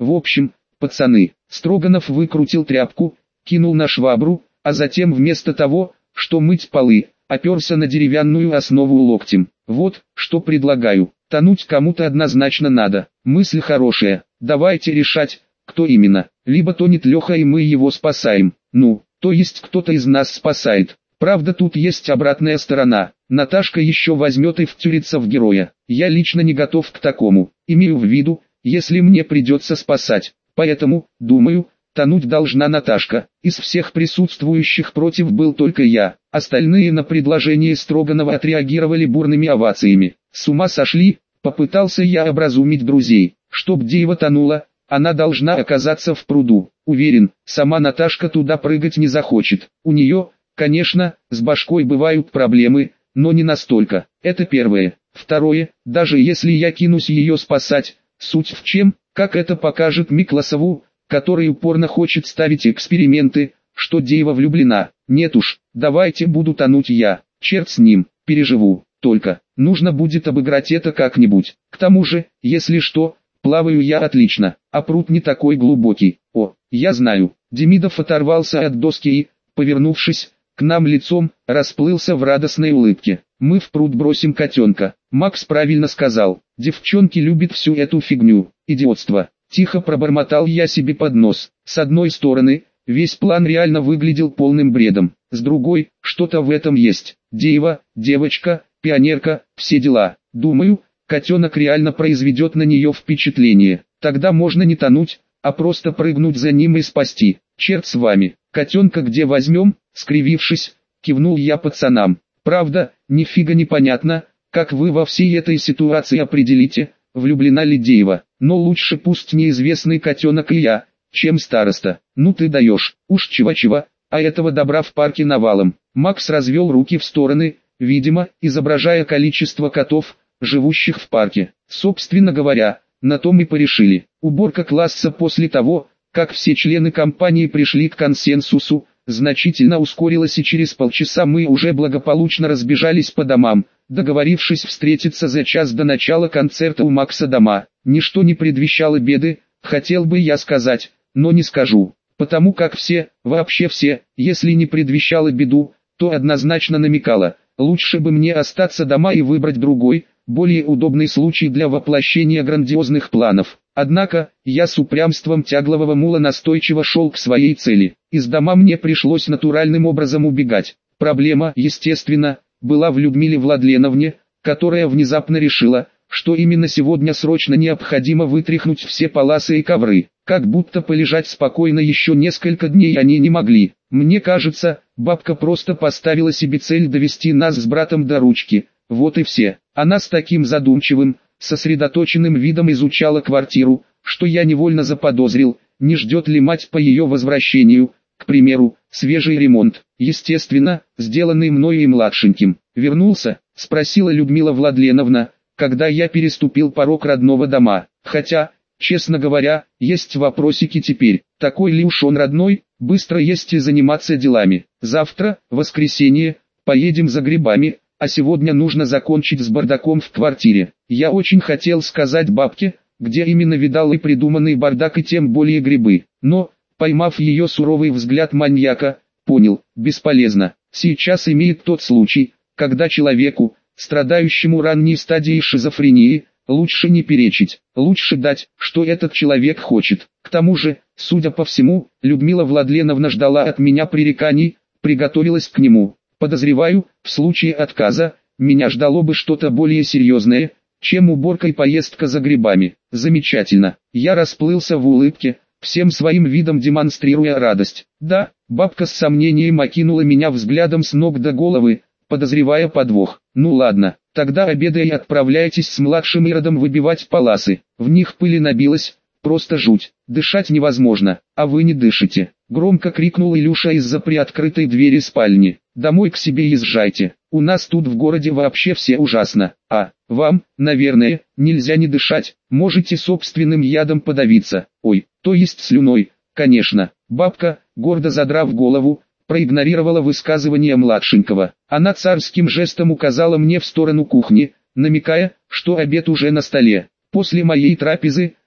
В общем, пацаны, Строганов выкрутил тряпку, кинул на швабру, а затем вместо того, что мыть полы, оперся на деревянную основу локтем. Вот, что предлагаю. Тонуть кому-то однозначно надо. Мысль хорошая. Давайте решать, кто именно. Либо тонет Леха и мы его спасаем. Ну, то есть кто-то из нас спасает. Правда, тут есть обратная сторона. Наташка еще возьмет и втюрится в героя. Я лично не готов к такому. Имею в виду, если мне придется спасать. Поэтому, думаю, тонуть должна Наташка. Из всех присутствующих против был только я. Остальные на предложение Строганова отреагировали бурными овациями. С ума сошли, попытался я образумить друзей. Чтоб Деева тонула, она должна оказаться в пруду. Уверен, сама Наташка туда прыгать не захочет. У нее, конечно, с башкой бывают проблемы, но не настолько. Это первое. Второе, даже если я кинусь ее спасать, суть в чем, как это покажет Микласову, который упорно хочет ставить эксперименты, что Деева влюблена. Нет уж, давайте буду тонуть я, черт с ним, переживу. Только, нужно будет обыграть это как-нибудь. К тому же, если что, плаваю я отлично, а пруд не такой глубокий. О, я знаю. Демидов оторвался от доски и, повернувшись к нам лицом, расплылся в радостной улыбке. Мы в пруд бросим котенка. Макс правильно сказал. Девчонки любят всю эту фигню. Идиотство. Тихо пробормотал я себе под нос. С одной стороны, весь план реально выглядел полным бредом. С другой, что-то в этом есть. Деева, девочка, пионерка, все дела. Думаю, котенок реально произведет на нее впечатление. Тогда можно не тонуть, а просто прыгнуть за ним и спасти. Черт с вами. Котенка где возьмем? Скривившись, кивнул я пацанам. Правда, нифига не понятно, как вы во всей этой ситуации определите, влюблена ли Деева. Но лучше пусть неизвестный котенок и я, чем староста. Ну ты даешь, уж чего-чего, а этого добра в парке навалом. Макс развел руки в стороны, видимо, изображая количество котов, живущих в парке. Собственно говоря, на том и порешили. Уборка класса после того, как все члены компании пришли к консенсусу, значительно ускорилась, и через полчаса мы уже благополучно разбежались по домам, договорившись встретиться за час до начала концерта у Макса дома. Ничто не предвещало беды, хотел бы я сказать, но не скажу, потому как все, вообще все, если не предвещало беду, то однозначно намекало, лучше бы мне остаться дома и выбрать другой, более удобный случай для воплощения грандиозных планов. Однако, я с упрямством тяглового мула настойчиво шел к своей цели. Из дома мне пришлось натуральным образом убегать. Проблема, естественно, была в Людмиле Владленовне, которая внезапно решила, что именно сегодня срочно необходимо вытряхнуть все паласы и ковры. Как будто полежать спокойно еще несколько дней они не могли. Мне кажется, бабка просто поставила себе цель довести нас с братом до ручки. Вот и все. Она с таким задумчивым, сосредоточенным видом изучала квартиру, что я невольно заподозрил, не ждет ли мать по ее возвращению, к примеру, свежий ремонт, естественно, сделанный мною и младшеньким. «Вернулся?» – спросила Людмила Владленовна, когда я переступил порог родного дома. Хотя, честно говоря, есть вопросики теперь. Такой ли уж он родной, быстро есть и заниматься делами. Завтра, воскресенье, поедем за грибами, а сегодня нужно закончить с бардаком в квартире. Я очень хотел сказать бабке, где именно видал и придуманный бардак и тем более грибы. Но, поймав ее суровый взгляд маньяка, понял, бесполезно. Сейчас имеет тот случай, когда человеку, страдающему ранней стадией шизофрении, лучше не перечить, лучше дать, что этот человек хочет. К тому же, судя по всему, Людмила Владленовна ждала от меня пререканий, приготовилась к нему. Подозреваю, в случае отказа, меня ждало бы что-то более серьезное, чем уборка и поездка за грибами. Замечательно. Я расплылся в улыбке, всем своим видом демонстрируя радость. Да, бабка с сомнением окинула меня взглядом с ног до головы, подозревая подвох. Ну ладно, тогда обедай и отправляйтесь с младшим Иродом выбивать паласы. В них пыли набилась, просто жуть. Дышать невозможно, а вы не дышите. Громко крикнул Илюша из-за приоткрытой двери спальни. Домой к себе езжайте. У нас тут в городе вообще все ужасно. А, вам, наверное, нельзя не дышать. Можете собственным ядом подавиться. Ой, то есть слюной, конечно. Бабка, гордо задрав голову, проигнорировала высказывание младшенького. Она царским жестом указала мне в сторону кухни, намекая, что обед уже на столе. После моей трапезы,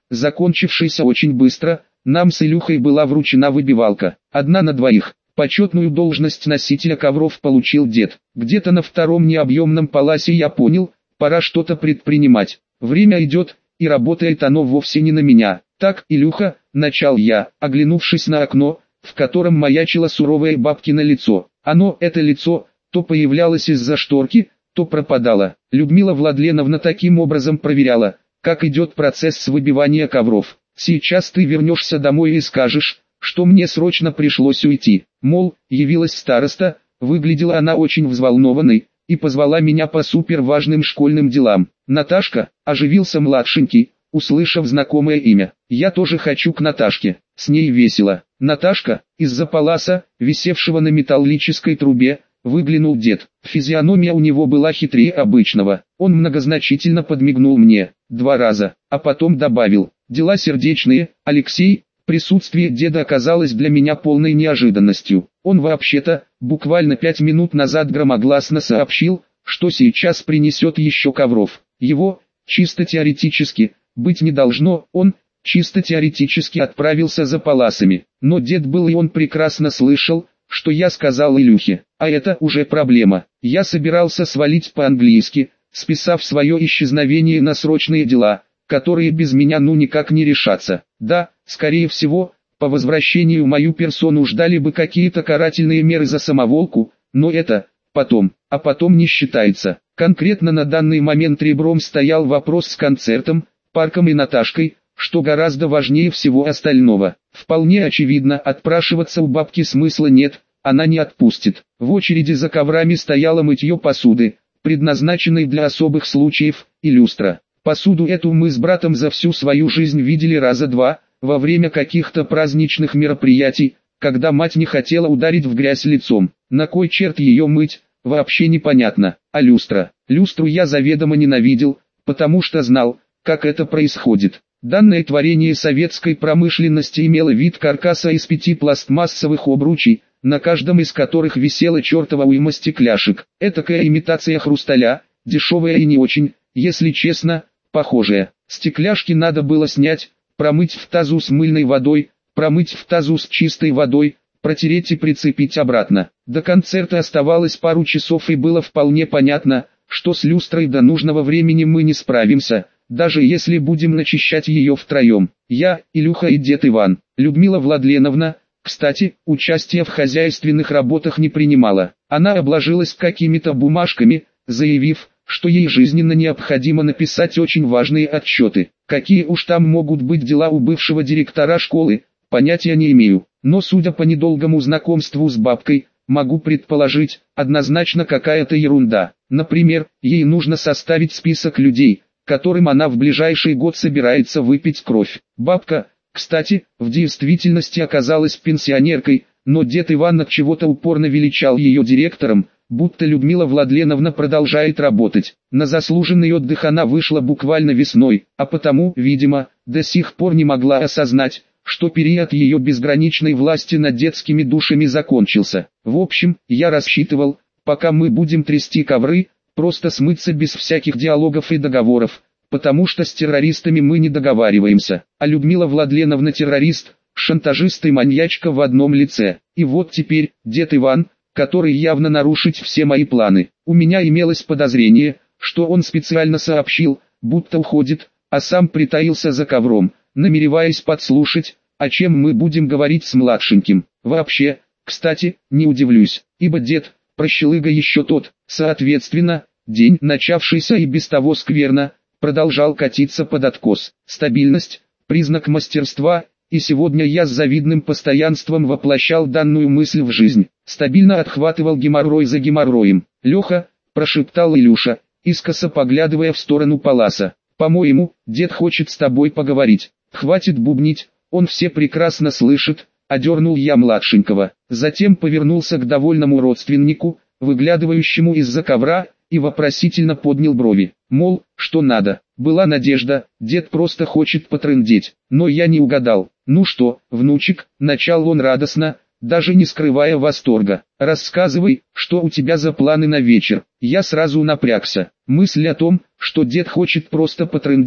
закончившейся очень быстро. Нам с Илюхой была вручена выбивалка, 1 на 2. Почетную должность носителя ковров получил дед. Где-то на втором необъемном паласе я понял, пора что-то предпринимать. Время идет, и работает оно вовсе не на меня. Так, Илюха, начал я, оглянувшись на окно, в котором маячило суровое бабкино лицо. Это лицо, то появлялось из-за шторки, то пропадало. Людмила Владленовна таким образом проверяла, как идет процесс выбивания ковров. Сейчас ты вернешься домой и скажешь, что мне срочно пришлось уйти. Мол, явилась староста, выглядела она очень взволнованной, и позвала меня по суперважным школьным делам. Наташка, оживился младшенький, услышав знакомое имя. Я тоже хочу к Наташке, с ней весело. Наташка, из-за паласа, висевшего на металлической трубе, выглянул дед. Физиономия у него была хитрее обычного. Он многозначительно подмигнул мне 2 раза, а потом добавил: «Дела сердечные, Алексей». Присутствие деда оказалось для меня полной неожиданностью. Он вообще-то, буквально 5 минут назад громогласно сообщил, что сейчас принесет еще ковров. Его, чисто теоретически, быть не должно, он, чисто теоретически отправился за паласами. Но дед был, и он прекрасно слышал, что я сказал Илюхе. А это уже проблема. Я собирался свалить по-английски, списав свое исчезновение на срочные дела, которые без меня никак не решатся. Да, скорее всего, по возвращению мою персону ждали бы какие-то карательные меры за самоволку, но это потом, а потом не считается. Конкретно на данный момент ребром стоял вопрос с концертом, парком и Наташкой, что гораздо важнее всего остального. Вполне очевидно, отпрашиваться у бабки смысла нет, она не отпустит. В очереди за коврами стояло мытье посуды, предназначенной для особых случаев, и люстра. Посуду эту мы с братом за всю свою жизнь видели раза 2, во время каких-то праздничных мероприятий, когда мать не хотела ударить в грязь лицом. На кой черт ее мыть, вообще непонятно. А люстра? Люстру я заведомо ненавидел, потому что знал, как это происходит. Данное творение советской промышленности имело вид каркаса из 5 пластмассовых обручей, на каждом из которых висела чертова уйма стекляшек. Этакая имитация хрусталя, дешевая и не очень, если честно, похожая. Стекляшки надо было снять, промыть в тазу с мыльной водой, промыть в тазу с чистой водой, протереть и прицепить обратно. До концерта оставалось пару часов, и было вполне понятно, что с люстрой до нужного времени мы не справимся, даже если будем начищать ее втроем. Я, Илюха и дед Иван. Людмила Владленовна, кстати, участия в хозяйственных работах не принимала. Она обложилась какими-то бумажками, заявив, что ей жизненно необходимо написать очень важные отчеты. Какие уж там могут быть дела у бывшего директора школы, понятия не имею. Но судя по недолгому знакомству с бабкой, могу предположить, однозначно какая-то ерунда. Например, ей нужно составить список людей, которым она в ближайший год собирается выпить кровь. Бабка, кстати, в действительности оказалась пенсионеркой, но дед Иван от чего-то упорно величал ее директором, будто Людмила Владленовна продолжает работать. На заслуженный отдых она вышла буквально весной, а потому, видимо, до сих пор не могла осознать, что период ее безграничной власти над детскими душами закончился. В общем, я рассчитывал, пока мы будем трясти ковры, просто смыться без всяких диалогов и договоров, потому что с террористами мы не договариваемся. А Людмила Владленовна террорист, шантажист и маньячка в одном лице. И вот теперь, дед Иван, который явно нарушить все мои планы. У меня имелось подозрение, что он специально сообщил, будто уходит, а сам притаился за ковром, намереваясь подслушать, о чем мы будем говорить с младшеньким. Вообще, кстати, не удивлюсь, ибо дед, прощелыга еще тот. Соответственно, день, начавшийся и без того скверно, продолжал катиться под откос. Стабильность – признак мастерства, и сегодня я с завидным постоянством воплощал данную мысль в жизнь. Стабильно отхватывал геморрой за геморроем. «Леха», – прошептал Илюша, искоса поглядывая в сторону паласа. «По-моему, дед хочет с тобой поговорить. Хватит бубнить, он все прекрасно слышит», – одернул я младшенького. Затем повернулся к довольному родственнику, выглядывающему из-за ковра, и вопросительно поднял брови. Мол, что надо. Была надежда, дед просто хочет потрындеть. Но я не угадал. «Ну что, внучек», – начал он радостно, даже не скрывая восторга. «Рассказывай, что у тебя за планы на вечер». Я сразу напрягся. Мысль о том, что дед хочет просто потрындеть,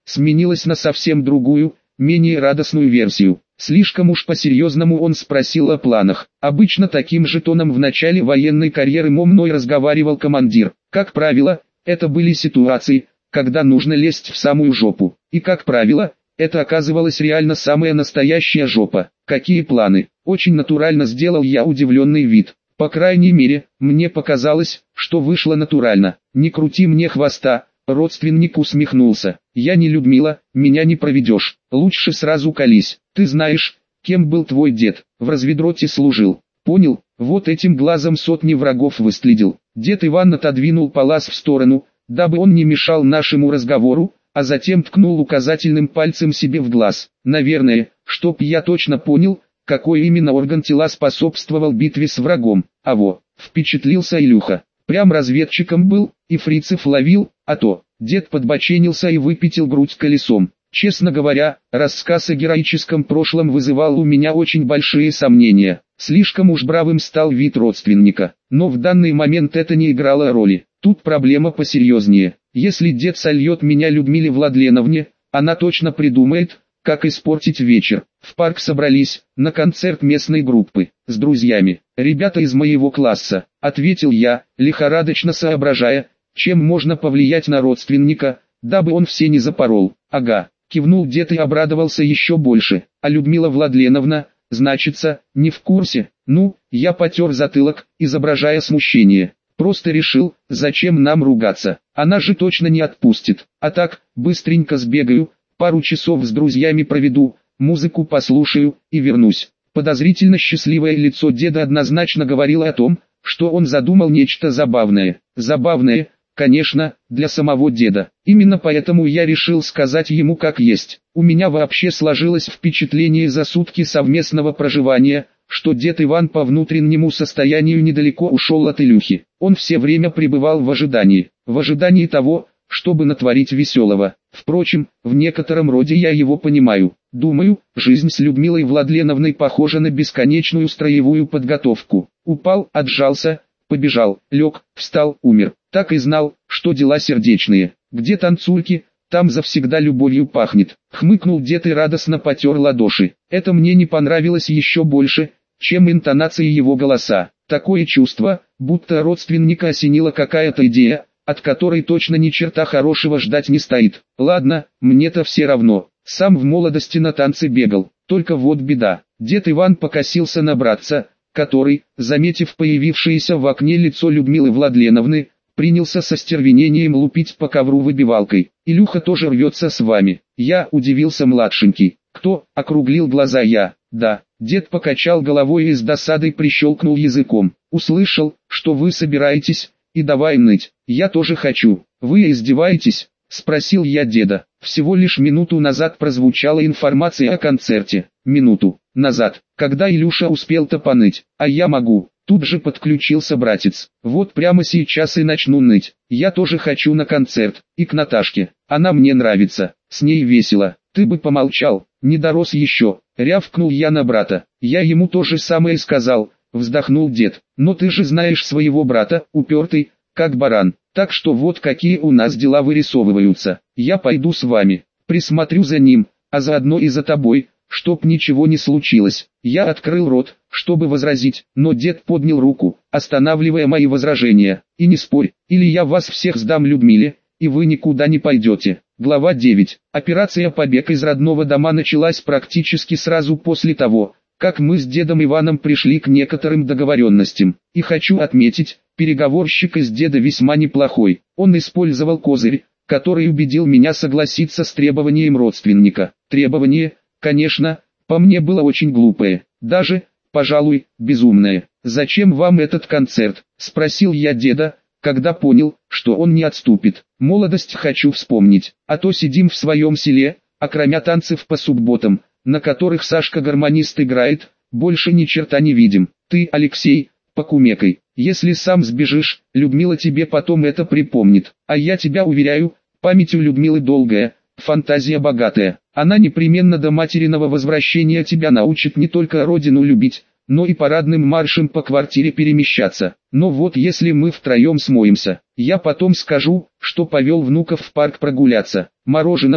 сменилась на совсем другую, менее радостную версию. Слишком уж по-серьезному он спросил о планах. Обычно таким же тоном в начале военной карьеры мной разговаривал командир. Как правило, это были ситуации, когда нужно лезть в самую жопу. И как правило, это оказывалась реально самая настоящая жопа. Какие планы? Очень натурально сделал я удивленный вид. По крайней мере, мне показалось, что вышло натурально. Не крути мне хвоста. Родственник усмехнулся. Я не Людмила, меня не проведешь. Лучше сразу колись. Ты знаешь, кем был твой дед? В разведроте служил. Понял, вот этим глазом сотни врагов выследил. Дед Иван отодвинул палас в сторону, дабы он не мешал нашему разговору, а затем ткнул указательным пальцем себе в глаз. Наверное, чтоб я точно понял, какой именно орган тела способствовал битве с врагом. Впечатлился Илюха. Прям разведчиком был, и фрицев ловил, а то. Дед подбоченился и выпятил грудь колесом. Честно говоря, рассказ о героическом прошлом вызывал у меня очень большие сомнения. Слишком уж бравым стал вид родственника. Но в данный момент это не играло роли. Тут проблема посерьезнее. Если дед сольет меня Людмиле Владленовне, она точно придумает, как испортить вечер. В парк собрались, на концерт местной группы, с друзьями. «Ребята из моего класса», — ответил я, лихорадочно соображая, чем можно повлиять на родственника, дабы он все не запорол. «Ага», — кивнул дед и обрадовался еще больше. «А Людмила Владленовна, значится, не в курсе?» «Ну», — я потер затылок, изображая смущение. «Просто решил, зачем нам ругаться, она же точно не отпустит. А так, быстренько сбегаю, пару часов с друзьями проведу, музыку послушаю и вернусь». Подозрительно счастливое лицо деда однозначно говорило о том, что он задумал нечто забавное. Забавное, конечно, для самого деда. Именно поэтому я решил сказать ему как есть. У меня вообще сложилось впечатление за сутки совместного проживания, что дед Иван по внутреннему состоянию недалеко ушел от Илюхи. Он все время пребывал в ожидании того, чтобы натворить веселого. Впрочем, в некотором роде я его понимаю. Думаю, жизнь с Людмилой Владленовной похожа на бесконечную строевую подготовку. Упал, отжался, побежал, лег, встал, умер. Так и знал, что дела сердечные. Где танцульки, там завсегда любовью пахнет. Хмыкнул дед и радостно потер ладоши. Это мне не понравилось еще больше, чем интонации его голоса. Такое чувство, будто родственника осенила какая-то идея, от которой точно ни черта хорошего ждать не стоит. Ладно, мне-то все равно. Сам в молодости на танцы бегал. Только вот беда. Дед Иван покосился на братца, который, заметив появившееся в окне лицо Людмилы Владленовны, принялся со стервенением лупить по ковру выбивалкой. «Илюха тоже рвется с вами». Я удивился младшенький. «Кто?» — округлил глаза я. «Да». Дед покачал головой и с досадой прищелкнул языком. «Услышал, что вы собираетесь, и давай ныть. Я тоже хочу». «Вы издеваетесь?» — спросил я деда. Всего лишь минуту назад прозвучала информация о концерте. Минуту назад, когда Илюша успел-то поныть, а я могу. Тут же подключился братец. Вот прямо сейчас и начну ныть. Я тоже хочу на концерт, и к Наташке. Она мне нравится, с ней весело. Ты бы помолчал, не дорос еще. Рявкнул я на брата. Я ему то же самое сказал, вздохнул дед. Но ты же знаешь своего брата, упертый, как баран. Так что вот какие у нас дела вырисовываются. Я пойду с вами, присмотрю за ним, а заодно и за тобой, чтоб ничего не случилось. Я открыл рот, чтобы возразить, но дед поднял руку, останавливая мои возражения. И не спорь, или я вас всех сдам Людмиле, и вы никуда не пойдете. Глава 9. Операция «Побег из родного дома» началась практически сразу после того, как мы с дедом Иваном пришли к некоторым договоренностям. И хочу отметить, переговорщик из деда весьма неплохой. Он использовал козырь, который убедил меня согласиться с требованием родственника. Требование, конечно, по мне было очень глупое, даже, пожалуй, безумное. «Зачем вам этот концерт?» – спросил я деда, когда понял, что он не отступит. «Молодость хочу вспомнить, а то сидим в своем селе, а кроме танцев по субботам, на которых Сашка-гармонист играет, больше ни черта не видим. Ты, Алексей, покумекай. Если сам сбежишь, Людмила тебе потом это припомнит. А я тебя уверяю, память у Людмилы долгая, фантазия богатая. Она непременно до материного возвращения тебя научит не только родину любить, но и парадным маршем по квартире перемещаться. Но вот если мы втроем смоемся, я потом скажу, что повел внуков в парк прогуляться. Мороженого,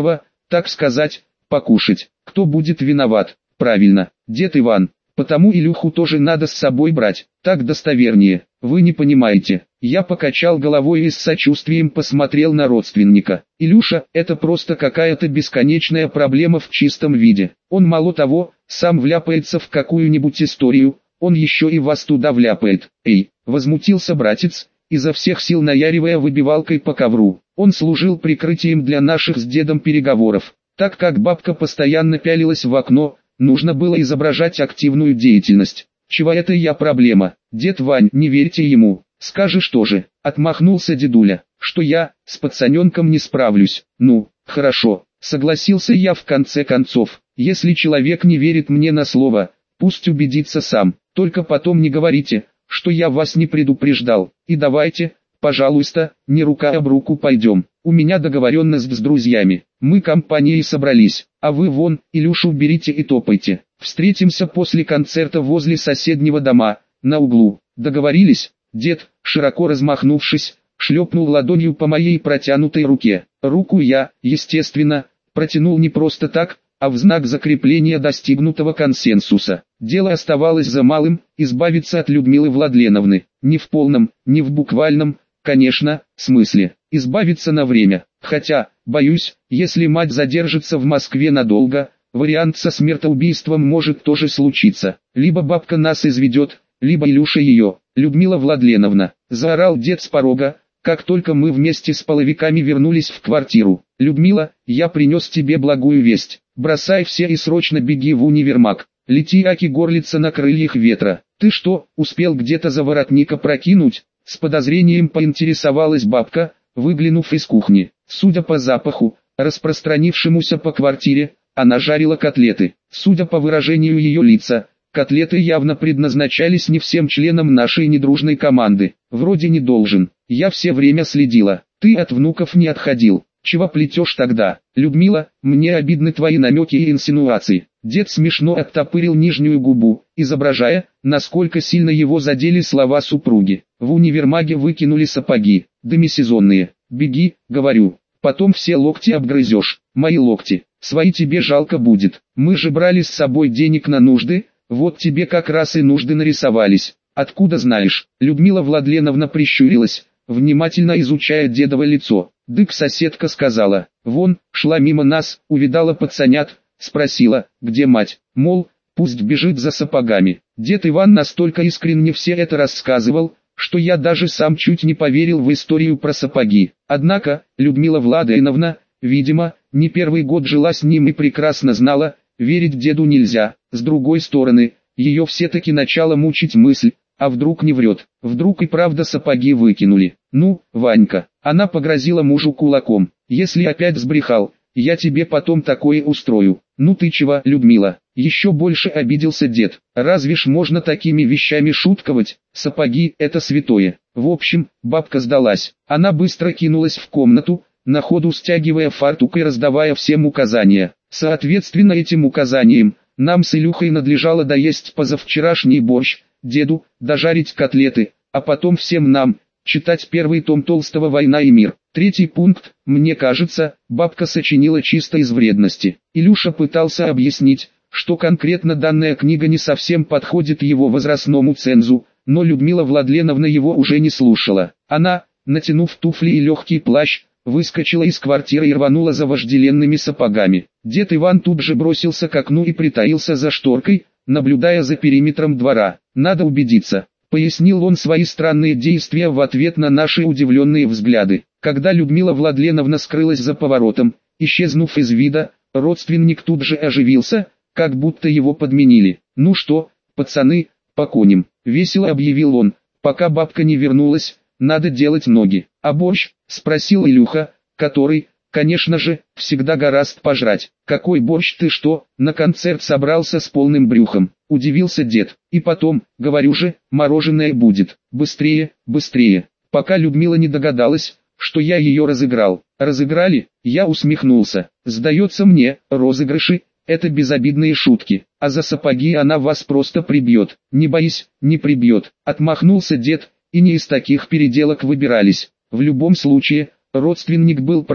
так сказать, покушать. Кто будет виноват? Правильно, дед Иван. Потому Илюху тоже надо с собой брать, так достовернее. Вы не понимаете. Я покачал головой и с сочувствием посмотрел на родственника. Илюша, это просто какая-то бесконечная проблема в чистом виде. Он мало того, сам вляпается в какую-нибудь историю, он еще и вас туда вляпает. Эй, возмутился братец, изо всех сил наяривая выбивалкой по ковру. Он служил прикрытием для наших с дедом переговоров. Так как бабка постоянно пялилась в окно, нужно было изображать активную деятельность. Чего это я проблема? Дед Вань, не верьте ему. Скажешь тоже. Отмахнулся дедуля, что я с пацаненком не справлюсь. Ну, хорошо, согласился я в конце концов. Если человек не верит мне на слово, пусть убедится сам. Только потом не говорите, что я вас не предупреждал. И давайте, пожалуйста, не рука об руку пойдем. У меня договоренность с друзьями. Мы компанией собрались, а вы вон, Илюшу берите и топайте. Встретимся после концерта возле соседнего дома, на углу. Договорились? Дед, широко размахнувшись, шлепнул ладонью по моей протянутой руке. Руку я, естественно, протянул не просто так, а в знак закрепления достигнутого консенсуса. Дело оставалось за малым – избавиться от Людмилы Владленовны. Не в полном, не в буквальном, конечно, смысле. Избавиться на время. Хотя, боюсь, если мать задержится в Москве надолго, вариант со смертоубийством может тоже случиться. Либо бабка нас изведет, либо Илюша ее. Людмила Владленовна, заорал дед с порога, как только мы вместе с половиками вернулись в квартиру. Людмила, я принес тебе благую весть. Бросай все и срочно беги в универмаг. Лети, аки горлица на крыльях ветра. Ты что, успел где-то за воротника прокинуть? С подозрением поинтересовалась бабка, выглянув из кухни. Судя по запаху, распространившемуся по квартире, она жарила котлеты. Судя по выражению ее лица, котлеты явно предназначались не всем членам нашей недружной команды. Вроде не должен. Я все время следила. Ты от внуков не отходил. Чего плетешь тогда? Людмила, мне обидны твои намеки и инсинуации. Дед смешно оттопырил нижнюю губу, изображая, насколько сильно его задели слова супруги. В универмаге выкинули сапоги, демисезонные. Беги, говорю, потом все локти обгрызешь. Мои локти, свои тебе жалко будет. Мы же брали с собой денег на нужды, вот тебе как раз и нужды нарисовались. Откуда знаешь? Людмила Владленовна прищурилась, внимательно изучая дедово лицо. Дык соседка сказала, вон, шла мимо нас, увидала пацанят, спросила, где мать, мол, пусть бежит за сапогами. Дед Иван настолько искренне все это рассказывал, что я даже сам чуть не поверил в историю про сапоги. Однако, Людмила Владленовна, видимо, не первый год жила с ним и прекрасно знала, верить деду нельзя. С другой стороны, ее все-таки начало мучить мысль, а вдруг не врет, вдруг и правда сапоги выкинули. Ну, Ванька, она погрозила мужу кулаком, если опять сбрехал, я тебе потом такое устрою. Ну ты чего, Людмила? Еще больше обиделся дед. Разве ж можно такими вещами шутковать? Сапоги – это святое. В общем, бабка сдалась. Она быстро кинулась в комнату, на ходу стягивая фартук и раздавая всем указания. Соответственно этим указаниям, нам с Илюхой надлежало доесть позавчерашний борщ, деду, дожарить котлеты, а потом всем нам, читать первый том Толстого «Война и мир». Третий пункт, мне кажется, бабка сочинила чисто из вредности. Илюша пытался объяснить, что конкретно данная книга не совсем подходит его возрастному цензу, но Людмила Владленовна его уже не слушала. Она, натянув туфли и легкий плащ, выскочила из квартиры и рванула за вожделенными сапогами. Дед Иван тут же бросился к окну и притаился за шторкой, наблюдая за периметром двора. «Надо убедиться», — пояснил он свои странные действия в ответ на наши удивленные взгляды. Когда Людмила Владленовна скрылась за поворотом, исчезнув из вида, родственник тут же оживился, как будто его подменили. «Ну что, пацаны, по коням», — весело объявил он, пока бабка не вернулась, надо делать ноги. «А борщ?» — спросил Илюха, который, конечно же, всегда гораст пожрать. «Какой борщ ты что, на концерт собрался с полным брюхом?» — удивился дед. «И потом, говорю же, мороженое будет. Быстрее, быстрее». Пока Людмила не догадалась, что я ее разыграл. «Разыграли?» — я усмехнулся. «Сдается мне, розыгрыши — это безобидные шутки, а за сапоги она вас просто прибьет». «Не боись, не прибьет», — отмахнулся дед, и не из таких переделок выбирались. В любом случае, родственник был прав,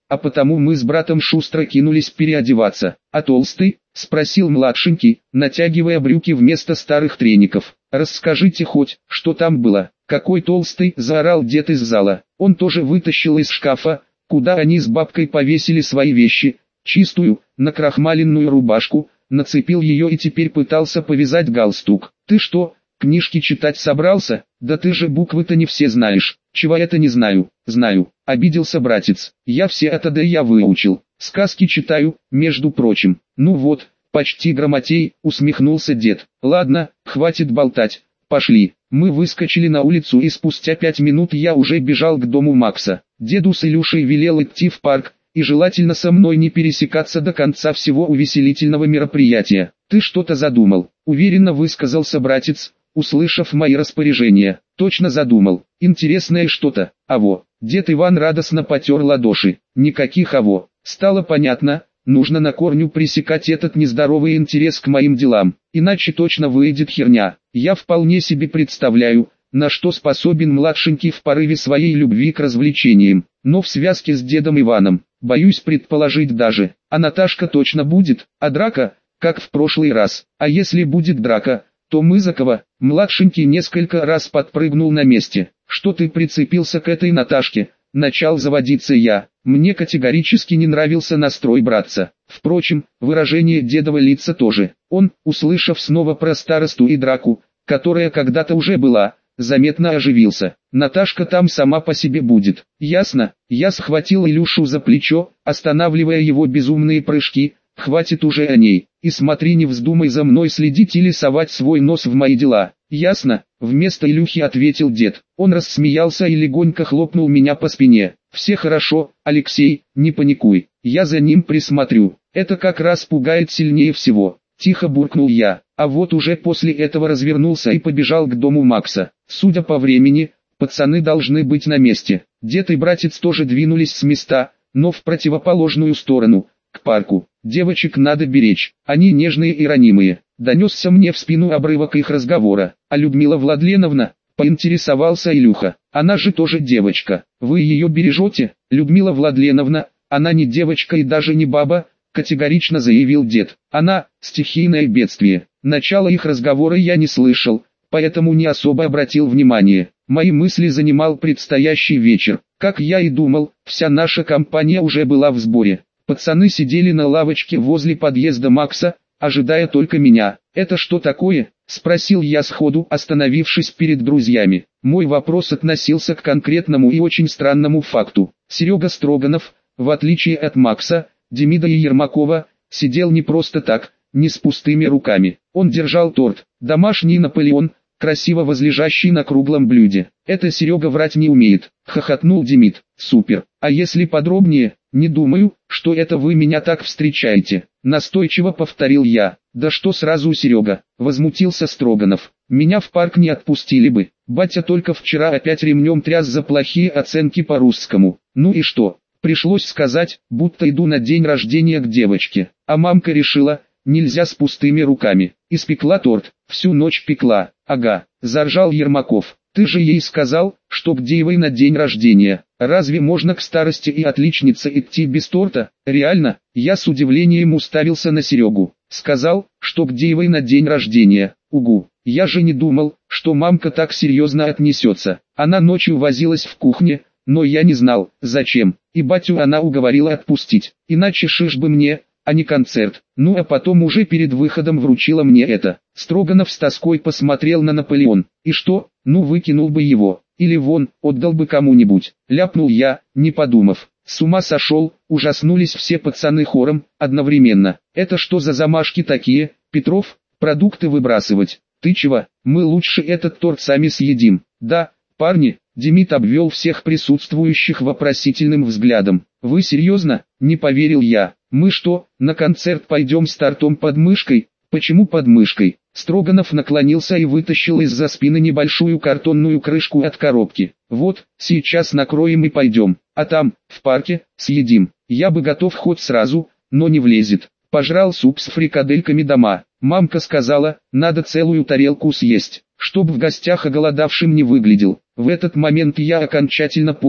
а потому мы с братом шустро кинулись переодеваться. «А толстый?» – спросил младшенький, натягивая брюки вместо старых треников. «Расскажите хоть, что там было?» «Какой толстый?» – заорал дед из зала. Он тоже вытащил из шкафа, куда они с бабкой повесили свои вещи, чистую, накрахмаленную рубашку, нацепил ее и теперь пытался повязать галстук. «Ты что, книжки читать собрался? Да ты же буквы-то не все знаешь». «Чего это не знаю?» «Знаю», — обиделся братец. «Я все это да я выучил. Сказки читаю, между прочим». «Ну вот, почти грамотей», — усмехнулся дед. «Ладно, хватит болтать, пошли». Мы выскочили на улицу и спустя 5 минут я уже бежал к дому Макса. Деду с Илюшей велел идти в парк, и желательно со мной не пересекаться до конца всего увеселительного мероприятия. «Ты что-то задумал», — уверенно высказался братец, услышав мои распоряжения. «Точно задумал. Интересное что-то. Аво». Дед Иван радостно потер ладоши. «Никаких аво». Стало понятно, нужно на корню пресекать этот нездоровый интерес к моим делам, иначе точно выйдет херня. Я вполне себе представляю, на что способен младшенький в порыве своей любви к развлечениям, но в связке с дедом Иваном, боюсь предположить даже, а Наташка точно будет, а драка, как в прошлый раз. А если будет драка, то мы за кого? Младшенький несколько раз подпрыгнул на месте. «Что ты прицепился к этой Наташке?» Начал заводиться я. Мне категорически не нравился настрой братца. Впрочем, выражение дедова лица тоже. Он, услышав снова про старосту и драку, которая когда-то уже была, заметно оживился. «Наташка там сама по себе будет. Ясно?» Я схватил Илюшу за плечо, останавливая его безумные прыжки. «Хватит уже о ней, и смотри, не вздумай за мной следить или совать свой нос в мои дела». «Ясно?» — вместо Илюхи ответил дед. Он рассмеялся и легонько хлопнул меня по спине. «Все хорошо, Алексей, не паникуй, я за ним присмотрю. Это как раз пугает сильнее всего». Тихо буркнул я, а вот уже после этого развернулся и побежал к дому Макса. Судя по времени, пацаны должны быть на месте. Дед и братец тоже двинулись с места, но в противоположную сторону, к парку. «Девочек надо беречь, они нежные и ранимые», — донесся мне в спину обрывок их разговора. «А Людмила Владленовна?» — поинтересовался Илюха. «Она же тоже девочка. Вы ее бережете?» «Людмила Владленовна, она не девочка и даже не баба», — категорично заявил дед. «Она — стихийное бедствие». Начало их разговора я не слышал, поэтому не особо обратил внимание. Мои мысли занимал предстоящий вечер. Как я и думал, вся наша компания уже была в сборе. Пацаны сидели на лавочке возле подъезда Макса, ожидая только меня. «Это что такое?» — спросил я сходу, остановившись перед друзьями. Мой вопрос относился к конкретному и очень странному факту. Серега Строганов, в отличие от Макса, Демида и Ермакова, сидел не просто так, не с пустыми руками. Он держал торт, домашний Наполеон, красиво возлежащий на круглом блюде. «Это Серега врать не умеет», — хохотнул Демид. «Супер. А если подробнее?» «Не думаю, что это вы меня так встречаете», — настойчиво повторил я. «Да что сразу, Серега?» — возмутился Строганов. «Меня в парк не отпустили бы. Батя только вчера опять ремнем тряс за плохие оценки по русскому. Ну и что? Пришлось сказать, будто иду на день рождения к девочке. А мамка решила, нельзя с пустыми руками. Испекла торт, всю ночь пекла». «Ага», — заржал Ермаков. «Ты же ей сказал, что к Деевой на день рождения. Разве можно к старости и отличнице идти без торта?» «Реально?» Я с удивлением уставился на Серегу. «Сказал, что к Деевой на день рождения. Угу. Я же не думал, что мамка так серьезно отнесется. Она ночью возилась в кухне, но я не знал, зачем. И батю она уговорила отпустить. Иначе шиш бы мне, а не концерт. Ну а потом уже перед выходом вручила мне это». Строганов с тоской посмотрел на Наполеон. «И что? Ну выкинул бы его. Или вон, отдал бы кому-нибудь», — ляпнул я, не подумав. «С ума сошел», — ужаснулись все пацаны хором, одновременно. «Это что за замашки такие, Петров? Продукты выбрасывать? Ты чего? Мы лучше этот торт сами съедим». «Да, парни», — Демид обвел всех присутствующих вопросительным взглядом. «Вы серьезно?» — не поверил я. «Мы что, на концерт пойдем с тортом под мышкой?» «Почему под мышкой?» Строганов наклонился и вытащил из-за спины небольшую картонную крышку от коробки. «Вот, сейчас накроем и пойдем, а там, в парке, съедим. Я бы готов хоть сразу, но не влезет». Пожрал суп с фрикадельками дома. Мамка сказала, надо целую тарелку съесть, чтоб в гостях оголодавшим не выглядел. В этот момент я окончательно понял,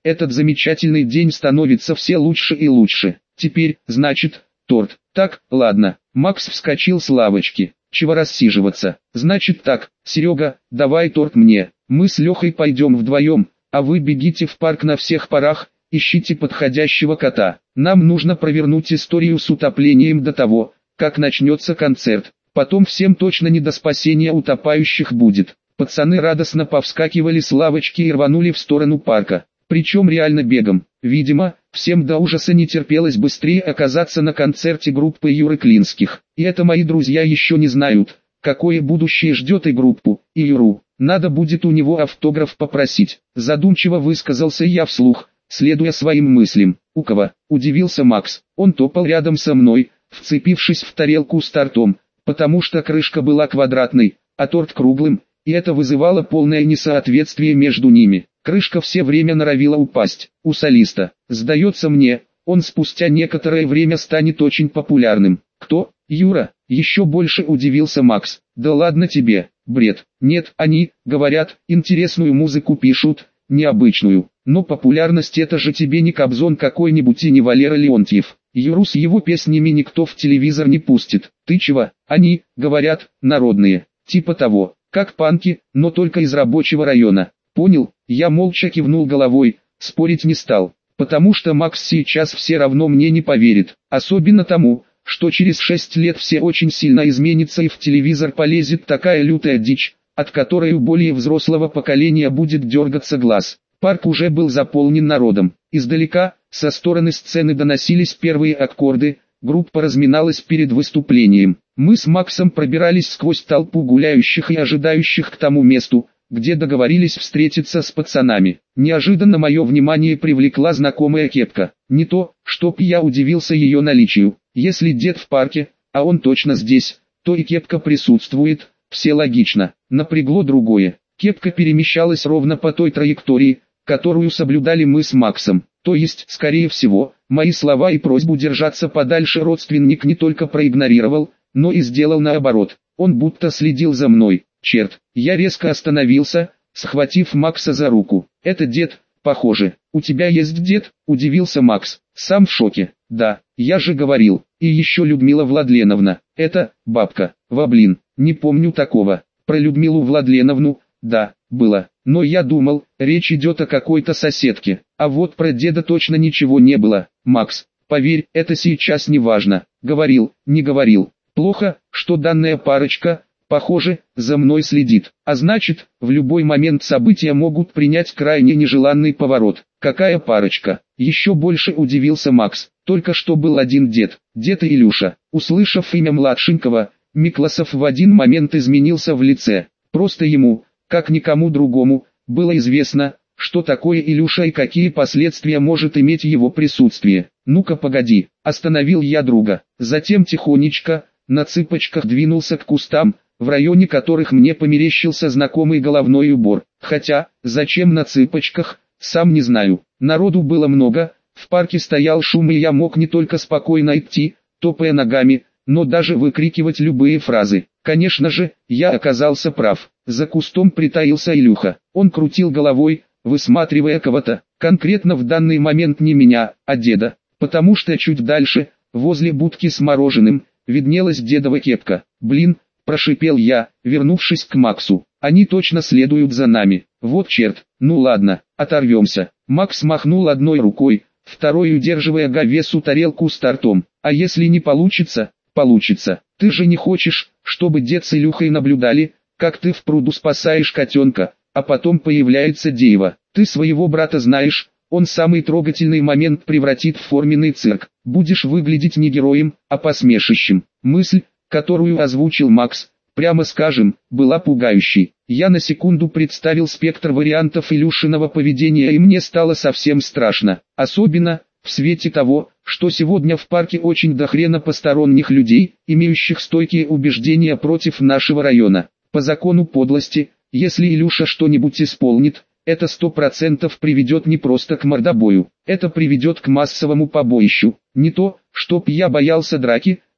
этот замечательный день становится все лучше и лучше. Теперь, значит, торт. Так, ладно. Макс вскочил с лавочки. Чего рассиживаться? Значит так, Серега, давай торт мне. Мы с Лехой пойдем вдвоем, а вы бегите в парк на всех парах, ищите подходящего кота. Нам нужно провернуть историю с утоплением до того, как начнется концерт. Потом всем точно не до спасения утопающих будет. Пацаны радостно повскакивали с лавочки и рванули в сторону парка. Причем реально бегом. Видимо, всем до ужаса не терпелось быстрее оказаться на концерте группы Юры Клинских. И это мои друзья еще не знают, какое будущее ждет и группу, и Юру. Надо будет у него автограф попросить. Задумчиво высказался я вслух, следуя своим мыслям. У кого? Удивился Макс. Он топал рядом со мной, вцепившись в тарелку с тортом, потому что крышка была квадратной, а торт круглым, и это вызывало полное несоответствие между ними. Крышка все время норовила упасть. У солиста. Сдается мне, он спустя некоторое время станет очень популярным. Кто? Юра? Еще больше удивился Макс. Да ладно тебе, бред. Нет, они, говорят, интересную музыку пишут, необычную. Но популярность это же тебе не Кобзон какой-нибудь и не Валера Леонтьев. Юру с его песнями никто в телевизор не пустит. Ты чего? Они, говорят, народные. Типа того, как панки, но только из рабочего района. Понял? Я молча кивнул головой, спорить не стал. Потому что Макс сейчас все равно мне не поверит. Особенно тому, что через 6 лет все очень сильно изменится и в телевизор полезет такая лютая дичь, от которой у более взрослого поколения будет дергаться глаз. Парк уже был заполнен народом. Издалека, со стороны сцены доносились первые аккорды, группа разминалась перед выступлением. Мы с Максом пробирались сквозь толпу гуляющих и ожидающих к тому месту, где договорились встретиться с пацанами. Неожиданно мое внимание привлекла знакомая кепка. Не то, чтоб я удивился ее наличию. Если дед в парке, а он точно здесь, то и кепка присутствует, все логично. Напрягло другое. Кепка перемещалась ровно по той траектории, которую соблюдали мы с Максом. То есть, скорее всего, мои слова и просьбу держаться подальше родственник не только проигнорировал, но и сделал наоборот. Он будто следил за мной. Черт, я резко остановился, схватив Макса за руку. Это дед, похоже. У тебя есть дед? Удивился Макс. Сам в шоке. Да, я же говорил. И еще Людмила Владленовна. Это, бабка. Блин, не помню такого. Про Людмилу Владленовну, да, было. Но я думал, речь идет о какой-то соседке. А вот про деда точно ничего не было. Макс, поверь, это сейчас не важно. Говорил, не говорил. Плохо, что данная парочка, похоже, за мной следит. А значит, в любой момент события могут принять крайне нежеланный поворот. Какая парочка? Еще больше удивился Макс. Только что был один дед, дед Илюша. Услышав имя младшенького, Микласов в один момент изменился в лице. Просто ему, как никому другому, было известно, что такое Илюша и какие последствия может иметь его присутствие. Ну-ка погоди, остановил я друга. Затем тихонечко, на цыпочках двинулся к кустам, в районе которых мне померещился знакомый головной убор. Хотя, зачем на цыпочках, сам не знаю. Народу было много, в парке стоял шум и я мог не только спокойно идти, топая ногами, но даже выкрикивать любые фразы. Конечно же, я оказался прав. За кустом притаился Илюха. Он крутил головой, высматривая кого-то. Конкретно в данный момент не меня, а деда. Потому что чуть дальше, возле будки с мороженым, виднелась дедова кепка. Блин, прошипел я, вернувшись к Максу. Они точно следуют за нами. Вот черт, ну ладно, оторвемся. Макс махнул одной рукой, второй удерживая Гавесу тарелку с тортом. А если не получится? Получится. Ты же не хочешь, чтобы дед с Илюхой наблюдали, как ты в пруду спасаешь котенка, а потом появляется Деева. Ты своего брата знаешь, он самый трогательный момент превратит в форменный цирк. Будешь выглядеть не героем, а посмешищем. Мысль, которую озвучил Макс, прямо скажем, была пугающей. Я на секунду представил спектр вариантов Илюшиного поведения и мне стало совсем страшно. Особенно, в свете того, что сегодня в парке очень до хрена посторонних людей, имеющих стойкие убеждения против нашего района. По закону подлости, если Илюша что-нибудь исполнит, это 100% приведет не просто к мордобою, это приведет к массовому побоищу. Не то, чтоб я боялся драки,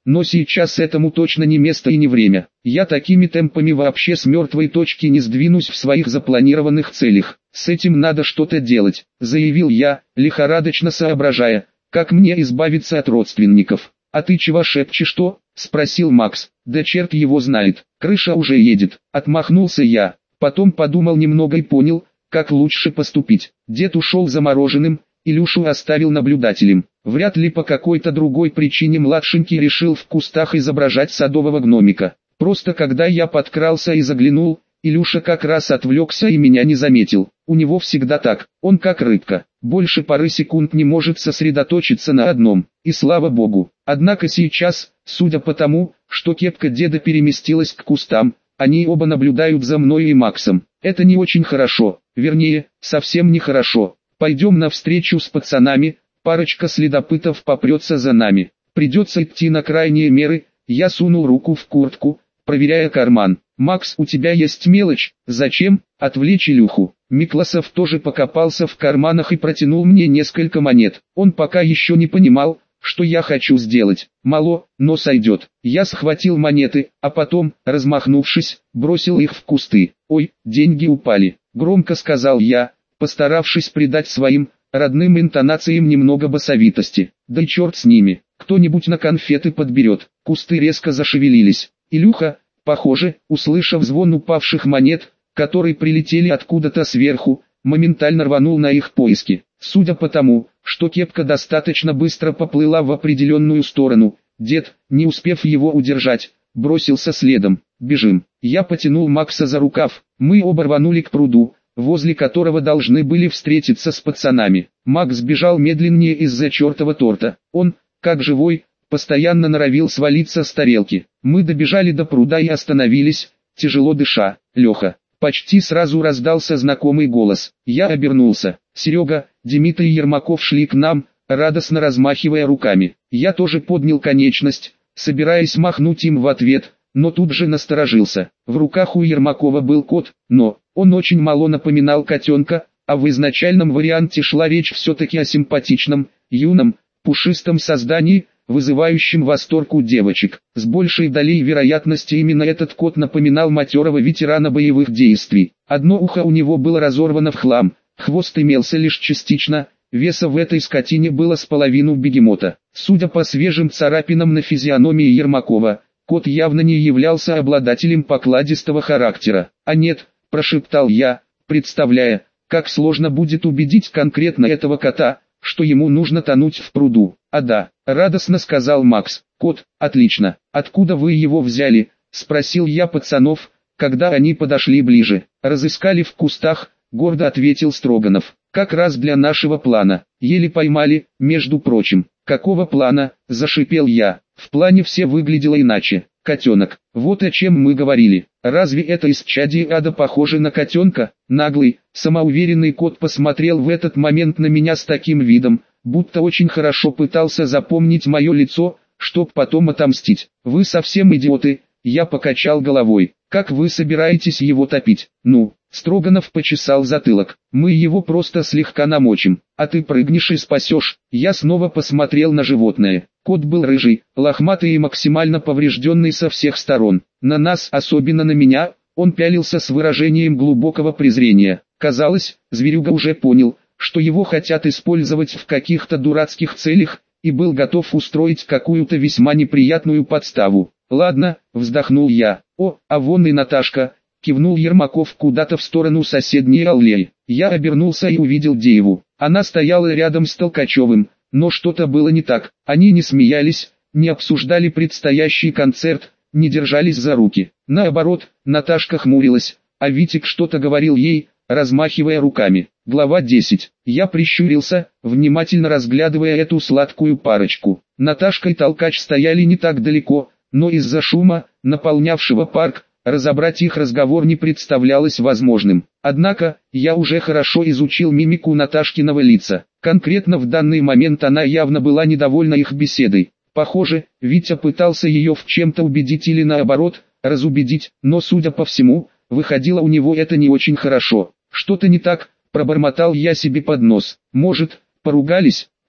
но сейчас этому точно не место и не время. Я такими темпами вообще с мертвой точки не сдвинусь в своих запланированных целях. С этим надо что-то делать, заявил я, лихорадочно соображая, как мне избавиться от родственников. «А ты чего шепчешь-то?» – спросил Макс. «Да черт его знает, крыша уже едет», – отмахнулся я. Потом подумал немного и понял, как лучше поступить. Дед ушел замороженным, Илюшу оставил наблюдателем. Вряд ли по какой-то другой причине младшенький решил в кустах изображать садового гномика. Просто когда я подкрался и заглянул, Илюша как раз отвлекся и меня не заметил. У него всегда так, он как рыбка, больше пары секунд не может сосредоточиться на одном, и слава богу. Однако сейчас, судя по тому, что кепка деда переместилась к кустам, они оба наблюдают за мной и Максом. Это не очень хорошо, вернее, совсем не хорошо. Пойдем навстречу с пацанами, парочка следопытов попрется за нами. Придется идти на крайние меры. Я сунул руку в куртку, проверяя карман. «Макс, у тебя есть мелочь, зачем?» «Отвлечь Илюху». Микласов тоже покопался в карманах и протянул мне несколько монет. Он пока еще не понимал, что я хочу сделать. Мало, но сойдет. Я схватил монеты, а потом, размахнувшись, бросил их в кусты. «Ой, деньги упали», — громко сказал я, постаравшись придать своим родным интонациям немного басовитости. «Да и черт с ними, кто-нибудь на конфеты подберет». Кусты резко зашевелились. Илюха, похоже, услышав звон упавших монет, которые прилетели откуда-то сверху, моментально рванул на их поиски. Судя по тому, что кепка достаточно быстро поплыла в определенную сторону, дед, не успев его удержать, бросился следом. «Бежим». Я потянул Макса за рукав, мы оба рванули к пруду, возле которого должны были встретиться с пацанами. Макс бежал медленнее из-за чертова торта. Он, как живой, постоянно норовил свалиться с тарелки. Мы добежали до пруда и остановились, тяжело дыша. «Леха». Почти сразу раздался знакомый голос. Я обернулся. Серега, Дмитрий Ермаков шли к нам, радостно размахивая руками. Я тоже поднял конечность, собираясь махнуть им в ответ, но тут же насторожился. В руках у Ермакова был кот, но он очень мало напоминал котенка, а в изначальном варианте шла речь все-таки о симпатичном, юном, пушистом создании, вызывающем восторг у девочек. С большей долей вероятности именно этот кот напоминал матерого ветерана боевых действий. Одно ухо у него было разорвано в хлам, хвост имелся лишь частично, веса в этой скотине было с половину бегемота. Судя по свежим царапинам на физиономии Ермакова, кот явно не являлся обладателем покладистого характера. «А нет», – прошептал я, представляя, как сложно будет убедить конкретно этого кота, что ему нужно тонуть в пруду. «А да», — радостно сказал Макс. «Кот, отлично. Откуда вы его взяли?» — спросил я пацанов, когда они подошли ближе. «Разыскали в кустах», — гордо ответил Строганов. «Как раз для нашего плана. Еле поймали, между прочим». «Какого плана?» — зашипел я. «В плане все выглядело иначе. Котенок. Вот о чем мы говорили. Разве это исчадие ада похоже на котенка?» Наглый, самоуверенный кот посмотрел в этот момент на меня с таким видом, будто очень хорошо пытался запомнить мое лицо, чтоб потом отомстить. «Вы совсем идиоты», — я покачал головой. «Как вы собираетесь его топить?» «Ну», — Строганов почесал затылок, «мы его просто слегка намочим, а ты прыгнешь и спасешь». Я снова посмотрел на животное. Кот был рыжий, лохматый и максимально поврежденный со всех сторон. На нас, особенно на меня, он пялился с выражением глубокого презрения. Казалось, зверюга уже понял, что его хотят использовать в каких-то дурацких целях, и был готов устроить какую-то весьма неприятную подставу. «Ладно», — вздохнул я. «О, а вон и Наташка», — кивнул Ермаков куда-то в сторону соседней аллеи. Я обернулся и увидел Дееву. Она стояла рядом с Толкачевым, но что-то было не так. Они не смеялись, не обсуждали предстоящий концерт, не держались за руки. Наоборот, Наташка хмурилась, а Витик что-то говорил ей, размахивая руками. Глава 10. Я прищурился, внимательно разглядывая эту сладкую парочку. Наташка и Толкач стояли не так далеко, но из-за шума, наполнявшего парк, разобрать их разговор не представлялось возможным. Однако, я уже хорошо изучил мимику Наташкиного лица. Конкретно в данный момент она явно была недовольна их беседой. Похоже, Витя пытался ее в чем-то убедить или наоборот, разубедить, но судя по всему, выходило у него это не очень хорошо. «Что-то не так», — пробормотал я себе под нос. «Может, поругались?»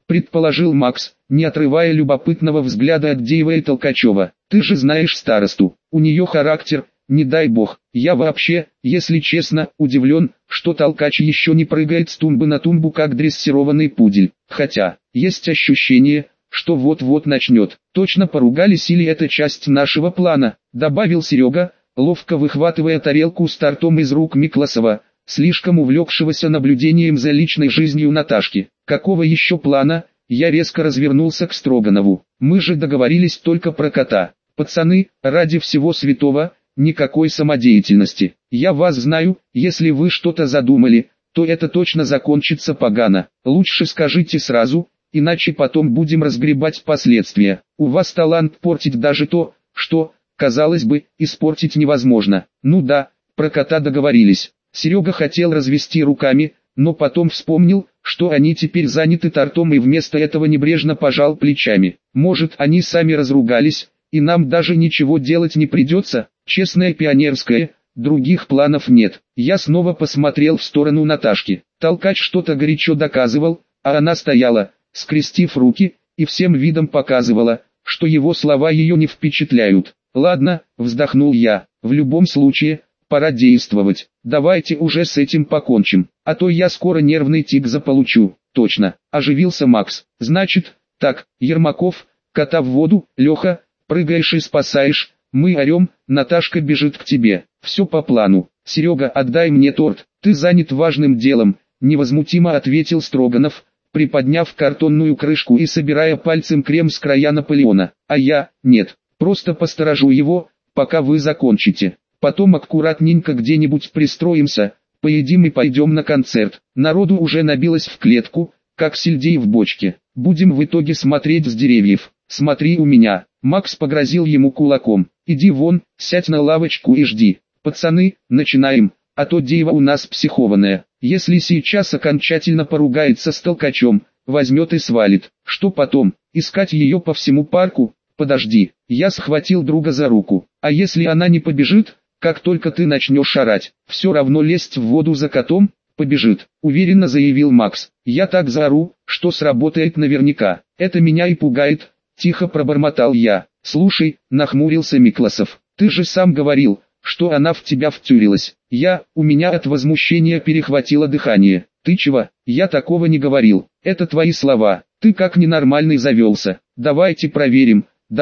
предположил Макс, не отрывая любопытного взгляда от Деева и Толкачева. Ты же знаешь старосту, у нее характер, не дай бог. Я вообще, если честно, удивлен, что Толкач еще не прыгает с тумбы на тумбу как дрессированный пудель. Хотя, есть ощущение, что вот-вот начнет. Точно поругались или это часть нашего плана, добавил Серега, ловко выхватывая тарелку с тортом из рук Микласова, слишком увлекшегося наблюдением за личной жизнью Наташки. Какого еще плана? Я резко развернулся к Строганову. Мы же договорились только про кота. Пацаны, ради всего святого, никакой самодеятельности. Я вас знаю, если вы что-то задумали, то это точно закончится погано. Лучше скажите сразу, иначе потом будем разгребать последствия. У вас талант портить даже то, что, казалось бы, испортить невозможно. Ну да, про кота договорились. Серега хотел развести руками, но потом вспомнил, что они теперь заняты тортом и вместо этого небрежно пожал плечами. Может, они сами разругались, и нам даже ничего делать не придется, честное пионерское, других планов нет. Я снова посмотрел в сторону Наташки. Толкач что-то горячо доказывал, а она стояла, скрестив руки, и всем видом показывала, что его слова ее не впечатляют. Ладно, вздохнул я, в любом случае, пора действовать. Давайте уже с этим покончим, а то я скоро нервный тик заполучу. Точно, оживился Макс. Значит, так, Ермаков, кота в воду, Леха, прыгаешь и спасаешь, мы орем, Наташка бежит к тебе. Все по плану. Серега, отдай мне торт, ты занят важным делом, невозмутимо ответил Строганов, приподняв картонную крышку и собирая пальцем крем с края Наполеона. А я, нет, просто посторожу его, пока вы закончите. Потом аккуратненько где-нибудь пристроимся, поедим и пойдем на концерт. Народу уже набилось в клетку, как сельдей в бочке. Будем в итоге смотреть с деревьев. Смотри у меня. Макс погрозил ему кулаком. Иди вон, сядь на лавочку и жди. Пацаны, начинаем, а то дева у нас психованная. Если сейчас окончательно поругается с Толкачем, возьмет и свалит. Что потом, искать ее по всему парку? Подожди, я схватил друга за руку. А если она не побежит? Как только ты начнешь орать, все равно лезть в воду за котом, побежит, уверенно заявил Макс. Я так заору, что сработает наверняка. Это меня и пугает, тихо пробормотал я. Слушай, нахмурился Микласов, ты же сам говорил, что она в тебя втюрилась. У меня от возмущения перехватило дыхание. Ты чего? Я такого не говорил. Это твои слова. Ты как ненормальный завелся. Давайте проверим.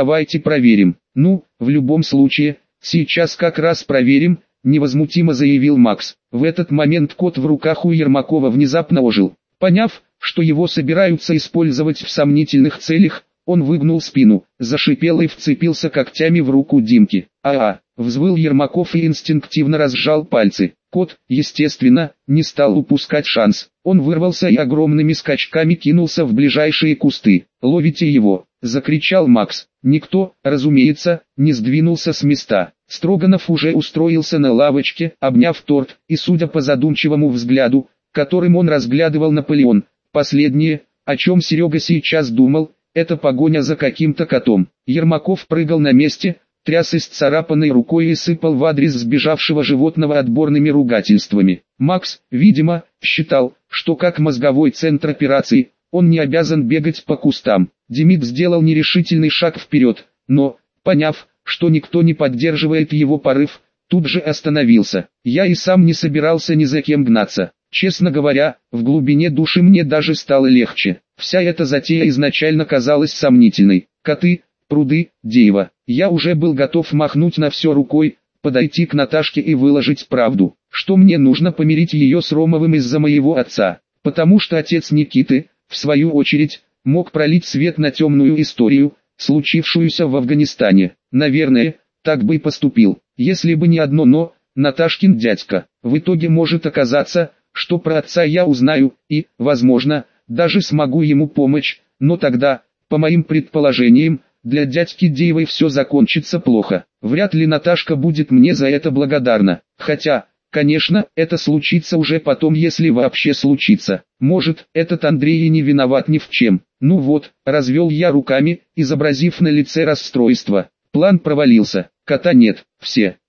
Ну, в любом случае, сейчас как раз проверим, невозмутимо заявил Макс. В этот момент кот в руках у Ермакова внезапно ожил. Поняв, что его собираются использовать в сомнительных целях, он выгнул спину, зашипел и вцепился когтями в руку Димки. Взвыл Ермаков и инстинктивно разжал пальцы. Кот, естественно, не стал упускать шанс. Он вырвался и огромными скачками кинулся в ближайшие кусты. «Ловите его!» — закричал Макс. Никто, разумеется, не сдвинулся с места. Строганов уже устроился на лавочке, обняв торт, и судя по задумчивому взгляду, которым он разглядывал Наполеон, последнее, о чем Серега сейчас думал, это погоня за каким-то котом. Ермаков прыгал на месте, тряс исцарапанной рукой и сыпал в адрес сбежавшего животного отборными ругательствами. Макс, видимо, считал, что как мозговой центр операции, он не обязан бегать по кустам. Демид сделал нерешительный шаг вперед, но, поняв, что никто не поддерживает его порыв, тут же остановился. Я и сам не собирался ни за кем гнаться. Честно говоря, в глубине души мне даже стало легче. Вся эта затея изначально казалась сомнительной. Коты, пруды, дерево. Я уже был готов махнуть на все рукой, подойти к Наташке и выложить правду, что мне нужно помирить ее с Ромовым из-за моего отца, потому что отец Никиты, в свою очередь, мог пролить свет на темную историю, случившуюся в Афганистане. Наверное, так бы и поступил, если бы не одно «но», Наташкин дядька. В итоге может оказаться, что про отца я узнаю и, возможно, даже смогу ему помочь, но тогда, по моим предположениям, для дядьки Деевой все закончится плохо. Вряд ли Наташка будет мне за это благодарна. Хотя, конечно, это случится уже потом, если вообще случится. Может, этот Андрей и не виноват ни в чем. Ну вот, развел я руками, изобразив на лице расстройство. План провалился. Кота нет. Все.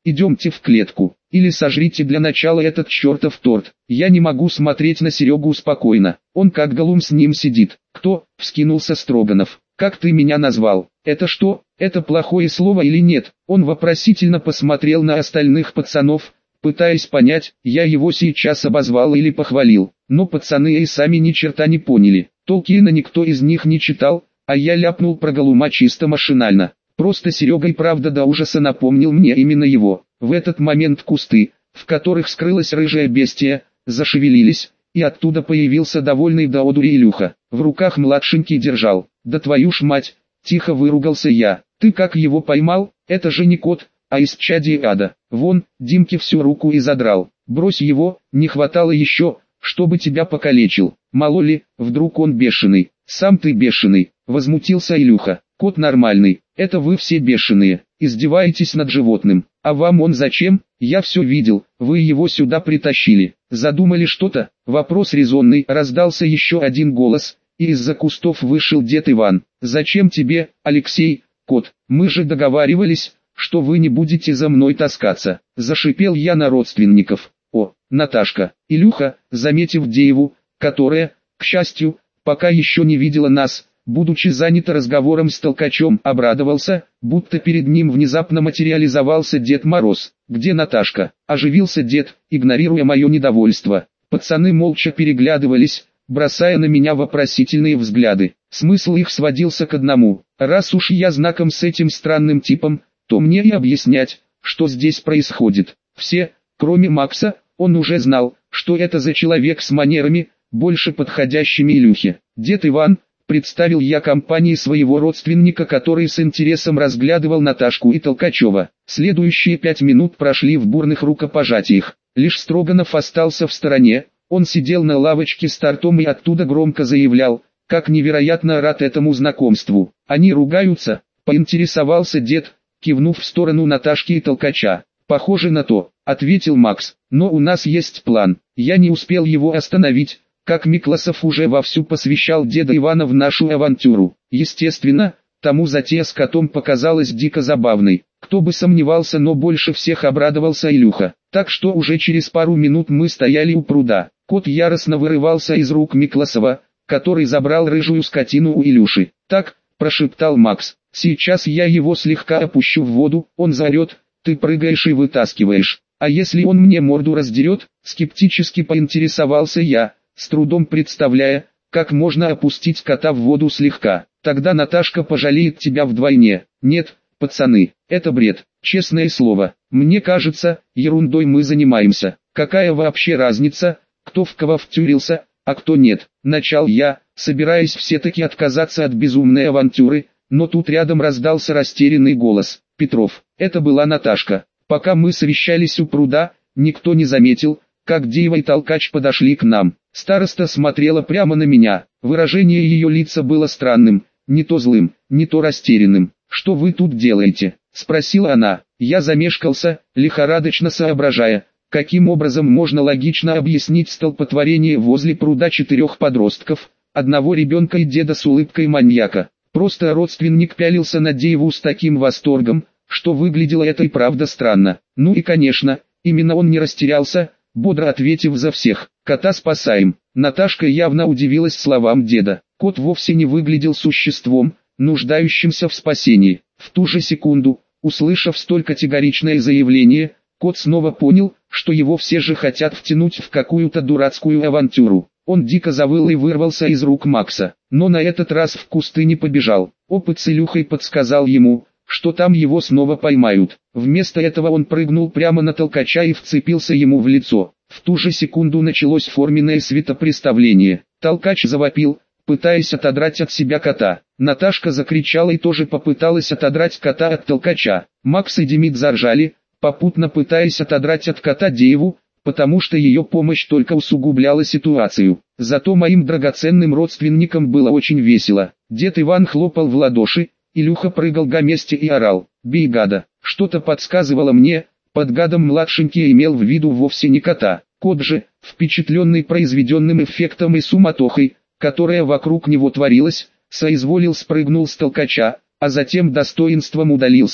идемте в клетку, или сожрите для начала этот чертов торт. Я не могу смотреть на Серегу спокойно, он как голум с ним сидит. Кто? Вскинулся Строганов. Как ты меня назвал? Это что? Это плохое слово или нет? Он вопросительно посмотрел на остальных пацанов, пытаясь понять, я его сейчас обозвал или похвалил. Но пацаны и сами ни черта не поняли. Толкиена никто из них не читал, а я ляпнул про голума чисто машинально. Просто Серега и правда до ужаса напомнил мне именно его. В этот момент кусты, в которых скрылась рыжая бестия, зашевелились, и оттуда появился довольный до одури Илюха. В руках младшенький держал. Да твою ж мать, тихо выругался я. Ты как его поймал? Это же не кот, а исчадие ада. Вон, Димке всю руку и задрал. Брось его, не хватало еще, чтобы тебя покалечил. Мало ли, вдруг он бешеный. Сам ты бешеный, возмутился Илюха. Кот нормальный, это вы все бешеные, издеваетесь над животным. А вам он зачем? Я все видел, вы его сюда притащили. Задумали что-то? Вопрос резонный. Раздался еще один голос, и из-за кустов вышел дед Иван. Зачем тебе, Алексей, кот? Мы же договаривались, что вы не будете за мной таскаться. Зашипел я на родственников. О, Наташка. Илюха, заметив Дееву, которая, к счастью, пока еще не видела нас, будучи занят разговором с толкачом, обрадовался, будто перед ним внезапно материализовался Дед Мороз. «Где Наташка?» – оживился дед, игнорируя мое недовольство. Пацаны молча переглядывались, бросая на меня вопросительные взгляды. Смысл их сводился к одному: раз уж я знаком с этим странным типом, то мне и объяснять, что здесь происходит. Все, кроме Макса, он уже знал, что это за человек с манерами, больше подходящими Илюхе. Дед Иван, представил я компании своего родственника, который с интересом разглядывал Наташку и Толкачева. Следующие 5 минут прошли в бурных рукопожатиях. Лишь Строганов остался в стороне, он сидел на лавочке с тортом и оттуда громко заявлял, как невероятно рад этому знакомству. Они ругаются, поинтересовался дед, кивнув в сторону Наташки и Толкача. Похоже на то, ответил Макс, но у нас есть план. Я не успел его остановить, как Микласов уже вовсю посвящал деда Ивана в нашу авантюру. Естественно, тому затея с котом показалась дико забавной. Кто бы сомневался, но больше всех обрадовался Илюха. Так что уже через пару минут мы стояли у пруда. Кот яростно вырывался из рук Микласова, который забрал рыжую скотину у Илюши. «Так», – прошептал Макс, – «сейчас я его слегка опущу в воду, он заорет, ты прыгаешь и вытаскиваешь. А если он мне морду раздерет?» – скептически поинтересовался я, с трудом представляя, как можно опустить кота в воду слегка. Тогда Наташка пожалеет тебя вдвойне. Нет, пацаны, это бред, честное слово. Мне кажется, ерундой мы занимаемся. Какая вообще разница, кто в кого втюрился, а кто нет? Начал я, собираясь все-таки отказаться от безумной авантюры, но тут рядом раздался растерянный голос. Петров, это была Наташка. Пока мы совещались у пруда, никто не заметил, как Деева и Толкач подошли к нам. Староста смотрела прямо на меня, выражение ее лица было странным, не то злым, не то растерянным. «Что вы тут делаете?» – спросила она. Я замешкался, лихорадочно соображая, каким образом можно логично объяснить столпотворение возле пруда 4 подростков, одного ребенка и деда с улыбкой маньяка. Просто родственник пялился на Дееву с таким восторгом, что выглядело это и правда странно. Ну и конечно, именно он не растерялся, бодро ответив за всех: «Кота спасаем». Наташка явно удивилась словам деда. Кот вовсе не выглядел существом, нуждающимся в спасении. В ту же секунду, услышав столь категоричное заявление, кот снова понял, что его все же хотят втянуть в какую-то дурацкую авантюру. Он дико завыл и вырвался из рук Макса, но на этот раз в кусты не побежал. Опыт с Илюхой подсказал ему, что там его снова поймают. Вместо этого он прыгнул прямо на Толкача и вцепился ему в лицо. В ту же секунду началось форменное светопреставление. Толкач завопил, пытаясь отодрать от себя кота. Наташка закричала и тоже попыталась отодрать кота от Толкача. Макс и Демид заржали, попутно пытаясь отодрать от кота Дееву, потому что ее помощь только усугубляла ситуацию. Зато моим драгоценным родственникам было очень весело. Дед Иван хлопал в ладоши, Илюха прыгал на месте и орал: «Бей гада!» Что-то подсказывало мне, под гадом младшенький имел в виду вовсе не кота. Кот же, впечатленный произведенным эффектом и суматохой, которая вокруг него творилась, соизволил спрыгнул с Толкача, а затем достоинством удалился,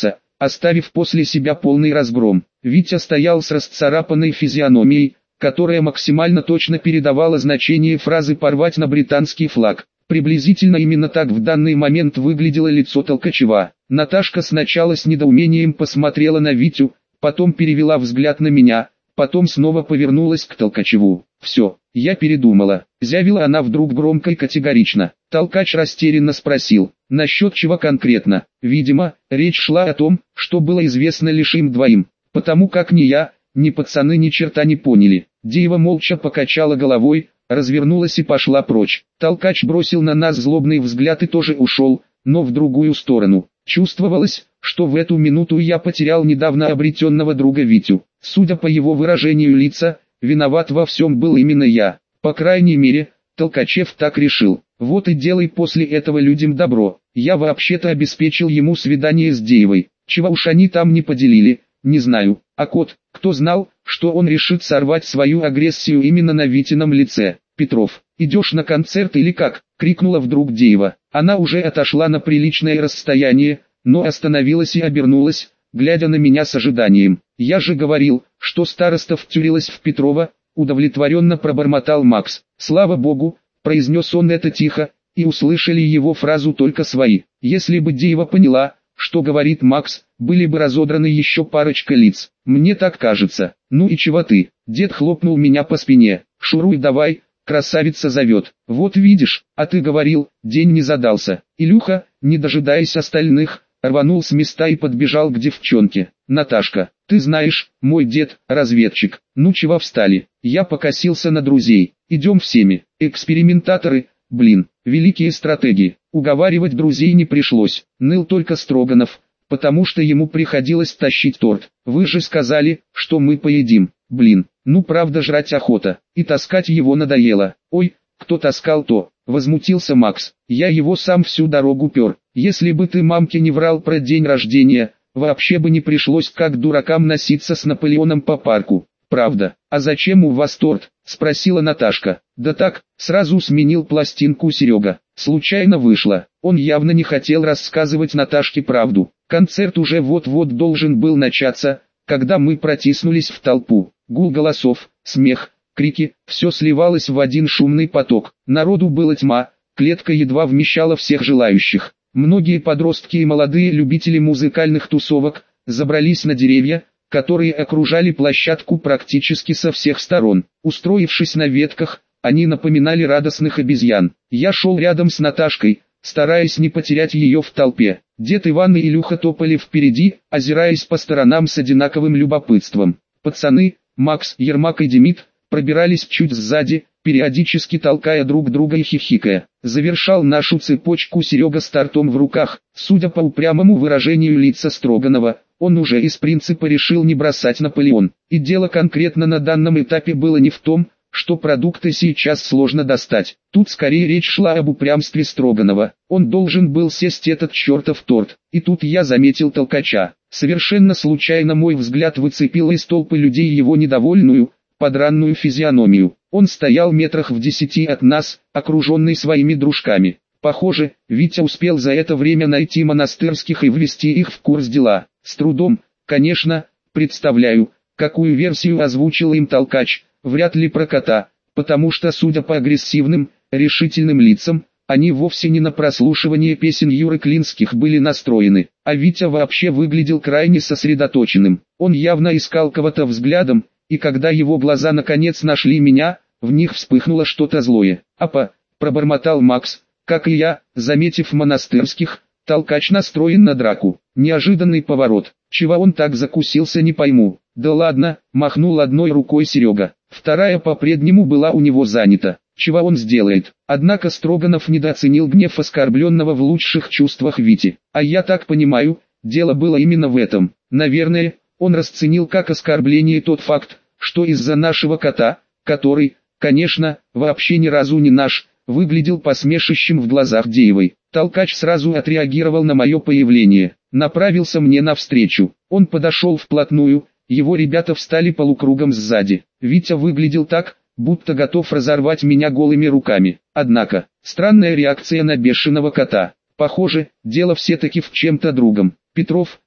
оставив после себя полный разгром. Витя стоял с расцарапанной физиономией, которая максимально точно передавала значение фразы «порвать на британский флаг». Приблизительно именно так в данный момент выглядело лицо Толкачева. Наташка сначала с недоумением посмотрела на Витю, потом перевела взгляд на меня, потом снова повернулась к Толкачеву. «Все, я передумала», — заявила она вдруг громко и категорично. Толкач растерянно спросил, насчет чего конкретно. Видимо, речь шла о том, что было известно лишь им двоим, потому как ни я, ни пацаны ни черта не поняли. Деева молча покачала головой, развернулась и пошла прочь. Толкач бросил на нас злобный взгляд и тоже ушел, но в другую сторону. Чувствовалось, что в эту минуту я потерял недавно обретенного друга Витю. Судя по его выражению лица, виноват во всем был именно я. По крайней мере, Толкачев так решил. Вот и делай после этого людям добро. Я вообще-то обеспечил ему свидание с Деевой. Чего уж они там не поделили, не знаю. А кот, кто знал, что он решит сорвать свою агрессию именно на Витином лице. «Петров, идешь на концерт или как?» — крикнула вдруг Деева. Она уже отошла на приличное расстояние, но остановилась и обернулась, глядя на меня с ожиданием. «Я же говорил, что староста втюрилась в Петрова», — удовлетворенно пробормотал Макс. «Слава богу», — произнес он это тихо, и услышали его фразу только свои. Если бы Деева поняла, что говорит Макс, были бы разодраны еще парочка лиц. «Мне так кажется». «Ну и чего ты?» Дед хлопнул меня по спине. «Шуруй давай, красавица зовет». «Вот видишь, а ты говорил, день не задался». Илюха, не дожидаясь остальных, рванул с места и подбежал к девчонке. «Наташка, ты знаешь, мой дед – разведчик. Ну чего встали?» Я покосился на друзей. «Идем всеми. Экспериментаторы, блин, великие стратеги». Уговаривать друзей не пришлось. Ныл только Строганов, потому что ему приходилось тащить торт. «Вы же сказали, что мы поедим». «Блин, ну правда жрать охота, и таскать его надоело». «Ой, кто таскал-то?» — возмутился Макс. «Я его сам всю дорогу пер. Если бы ты мамке не врал про день рождения, вообще бы не пришлось как дуракам носиться с Наполеоном по парку». «Правда, а зачем у вас торт?» — спросила Наташка. «Да так, сразу сменил пластинку Серега. Случайно вышло». Он явно не хотел рассказывать Наташке правду. Концерт уже вот-вот должен был начаться, когда мы протиснулись в толпу. Гул голосов, смех, крики, все сливалось в один шумный поток. Народу было тьма, клетка едва вмещала всех желающих. Многие подростки и молодые любители музыкальных тусовок забрались на деревья, которые окружали площадку практически со всех сторон. Устроившись на ветках, они напоминали радостных обезьян. Я шел рядом с Наташкой, стараясь не потерять ее в толпе. Дед Иван и Илюха топали впереди, озираясь по сторонам с одинаковым любопытством. Пацаны, Макс, Ермак и Демид, пробирались чуть сзади, периодически толкая друг друга и хихикая. Завершал нашу цепочку Серега с тортом в руках. Судя по упрямому выражению лица Строганова, он уже из принципа решил не бросать Наполеон. И дело конкретно на данном этапе было не в том, что продукты сейчас сложно достать. Тут скорее речь шла об упрямстве Строганова. Он должен был съесть этот чертов торт. И тут я заметил Толкача. Совершенно случайно мой взгляд выцепил из толпы людей его недовольную, подранную физиономию. Он стоял метрах в 10 от нас, окруженный своими дружками. Похоже, Витя успел за это время найти монастырских и ввести их в курс дела. С трудом, конечно, представляю, какую версию озвучил им Толкач. Вряд ли про кота, потому что, судя по агрессивным, решительным лицам, они вовсе не на прослушивание песен Юры Клинских были настроены, а Витя вообще выглядел крайне сосредоточенным. Он явно искал кого-то взглядом, и когда его глаза наконец нашли меня, в них вспыхнуло что-то злое. «Апа», — пробормотал Макс, как и я, заметив монастырских, Толкач настроен на драку. Неожиданный поворот. Чего он так закусился, не пойму. «Да ладно», — махнул одной рукой Серега. Вторая по-прежнему была у него занята. Чего он сделает? Однако Строганов недооценил гнев оскорбленного в лучших чувствах Вити. А я так понимаю, дело было именно в этом. Наверное, он расценил как оскорбление тот факт, что из-за нашего кота, который, конечно, вообще ни разу не наш, выглядел посмешищем в глазах Деевой. Толкач сразу отреагировал на мое появление, направился мне навстречу. Он подошел вплотную, его ребята встали полукругом сзади. Витя выглядел так, будто готов разорвать меня голыми руками. Однако, странная реакция на бешеного кота. Похоже, дело все-таки в чем-то другом. «Петров,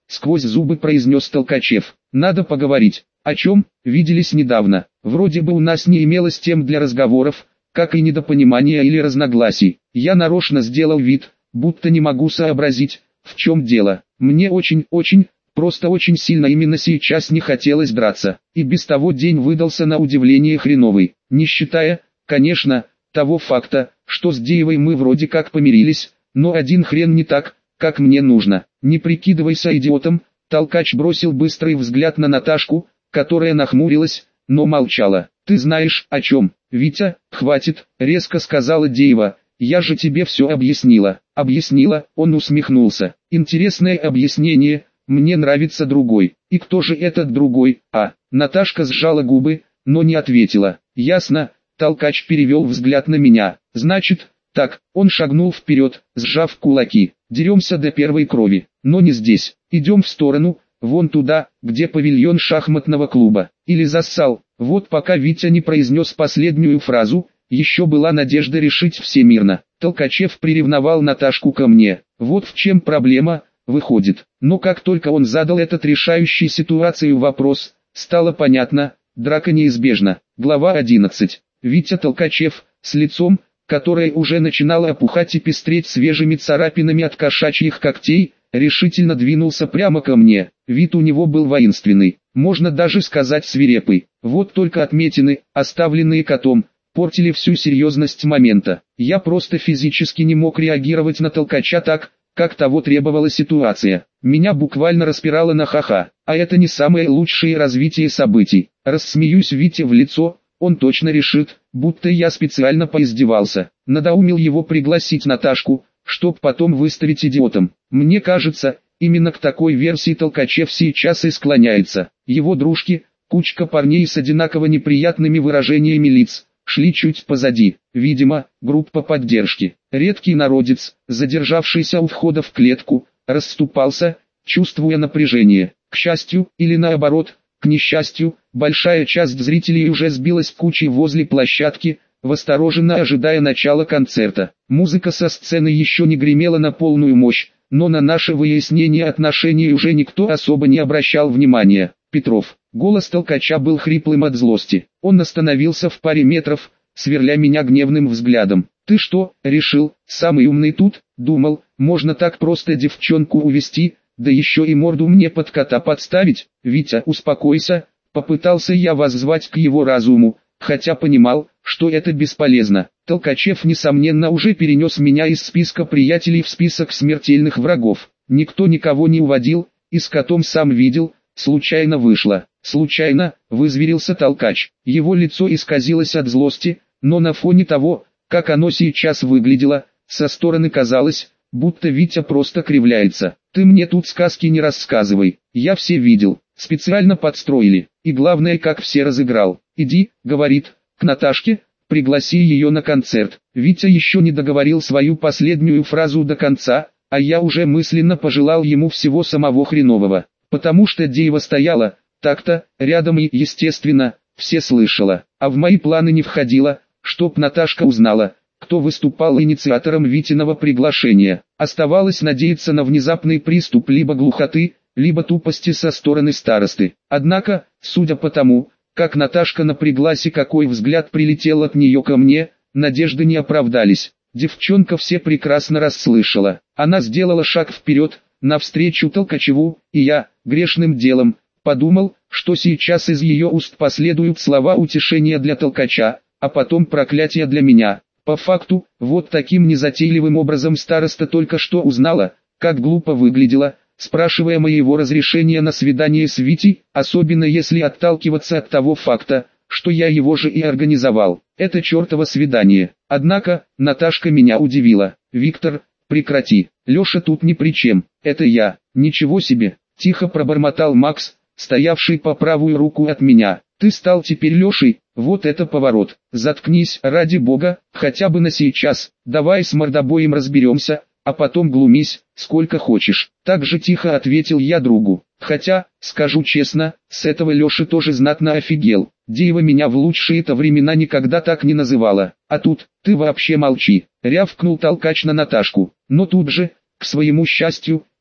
сквозь зубы произнес Толкачев. Надо поговорить. О чем? Виделись недавно. Вроде бы у нас не имелось тем для разговоров, как и недопонимания или разногласий. Я нарочно сделал вид, будто не могу сообразить, в чем дело. Мне очень, просто очень сильно именно сейчас не хотелось драться. И без того день выдался на удивление хреновый. Не считая, конечно, того факта, что с Деевой мы вроде как помирились, но один хрен не так, как мне нужно. Не прикидывайся идиотом. Толкач бросил быстрый взгляд на Наташку, которая нахмурилась, но молчала. «Ты знаешь, о чем, Витя?» «Хватит», — резко сказала Деева. «Я же тебе все объяснила». «Объяснила?» — он усмехнулся. «Интересное объяснение, мне нравится другой». «И кто же этот другой?» Наташка сжала губы, но не ответила. «Ясно». Толкач перевел взгляд на меня. «Значит, так». Он шагнул вперед, сжав кулаки. «Деремся до первой крови, но не здесь. Идем в сторону, вон туда, где павильон шахматного клуба. Или зассал». Вот пока Витя не произнес последнюю фразу, еще была надежда решить все мирно. Толкачев приревновал Наташку ко мне. Вот в чем проблема, выходит. Но как только он задал этот решающий ситуацию вопрос, стало понятно, драка неизбежна. Глава 11. Витя Толкачев, с лицом, которое уже начинало опухать и пестреть свежими царапинами от кошачьих когтей, решительно двинулся прямо ко мне. Вид у него был воинственный, можно даже сказать свирепый. Вот только отметины, оставленные котом, портили всю серьезность момента. Я просто физически не мог реагировать на Толкача так, как того требовала ситуация. Меня буквально распирало на ха-ха, а это не самое лучшее развитие событий. Рассмеюсь Вите в лицо, он точно решит, будто я специально поиздевался. Надоумил его пригласить Наташку, чтоб потом выставить идиотом. Мне кажется, именно к такой версии Толкачев сейчас и склоняется. Его дружки, кучка парней с одинаково неприятными выражениями лиц, шли чуть позади. Видимо, группа поддержки. Редкий народец, задержавшийся у входа в клетку, расступался, чувствуя напряжение. К счастью, или наоборот, к несчастью, большая часть зрителей уже сбилась кучей возле площадки, востороженно ожидая начала концерта. Музыка со сцены еще не гремела на полную мощь, но на наше выяснение отношений уже никто особо не обращал внимания. «Петров». Голос Толкача был хриплым от злости. Он остановился в паре метров, сверля меня гневным взглядом. «Ты что, решил, самый умный тут? Думал, можно так просто девчонку увести, да еще и морду мне под кота подставить?» «Витя, успокойся», попытался я воззвать к его разуму, хотя понимал, что это бесполезно. Толкачев несомненно уже перенес меня из списка приятелей в список смертельных врагов. Никто никого не уводил, и с котом сам видел, случайно вышло. «Случайно», — вызверился Толкач. Его лицо исказилось от злости, но на фоне того, как оно сейчас выглядело, со стороны казалось, будто Витя просто кривляется. «Ты мне тут сказки не рассказывай, я все видел, специально подстроили, и главное, как все разыграл. Иди», — говорит, — «к Наташке, пригласи ее на концерт». Витя еще не договорил свою последнюю фразу до конца, а я уже мысленно пожелал ему всего самого хренового, потому что Деева стояла, так-то, рядом и, естественно, все слышала, а в мои планы не входило, чтоб Наташка узнала, кто выступал инициатором Витиного приглашения. Оставалось надеяться на внезапный приступ либо глухоты, либо тупости со стороны старосты. Однако, судя по тому, как Наташка напряглась и какой взгляд прилетел от нее ко мне, надежды не оправдались. Девчонка все прекрасно расслышала. Она сделала шаг вперед, навстречу Толкачеву, и я, грешным делом, подумал, что сейчас из ее уст последуют слова утешения для Толкача, а потом проклятия для меня. По факту, вот таким незатейливым образом староста только что узнала, как глупо выглядела, спрашивая моего разрешения на свидание с Витей, особенно если отталкиваться от того факта, что я его же и организовал. Это чертово свидание. Однако, Наташка меня удивила. «Виктор, прекрати, Леша тут ни при чем, это я». «Ничего себе», — тихо пробормотал Макс, стоявший по правую руку от меня. «Ты стал теперь Лешей, вот это поворот». «Заткнись, ради бога, хотя бы на сейчас, давай с мордобоем разберемся, а потом глумись, сколько хочешь». Так же тихо ответил я другу. Хотя, скажу честно, с этого Леши тоже знатно офигел. Деева меня в лучшие-то времена никогда так не называла. А тут, ты вообще молчи, рявкнул Толкач на Наташку. Но тут же, к своему счастью,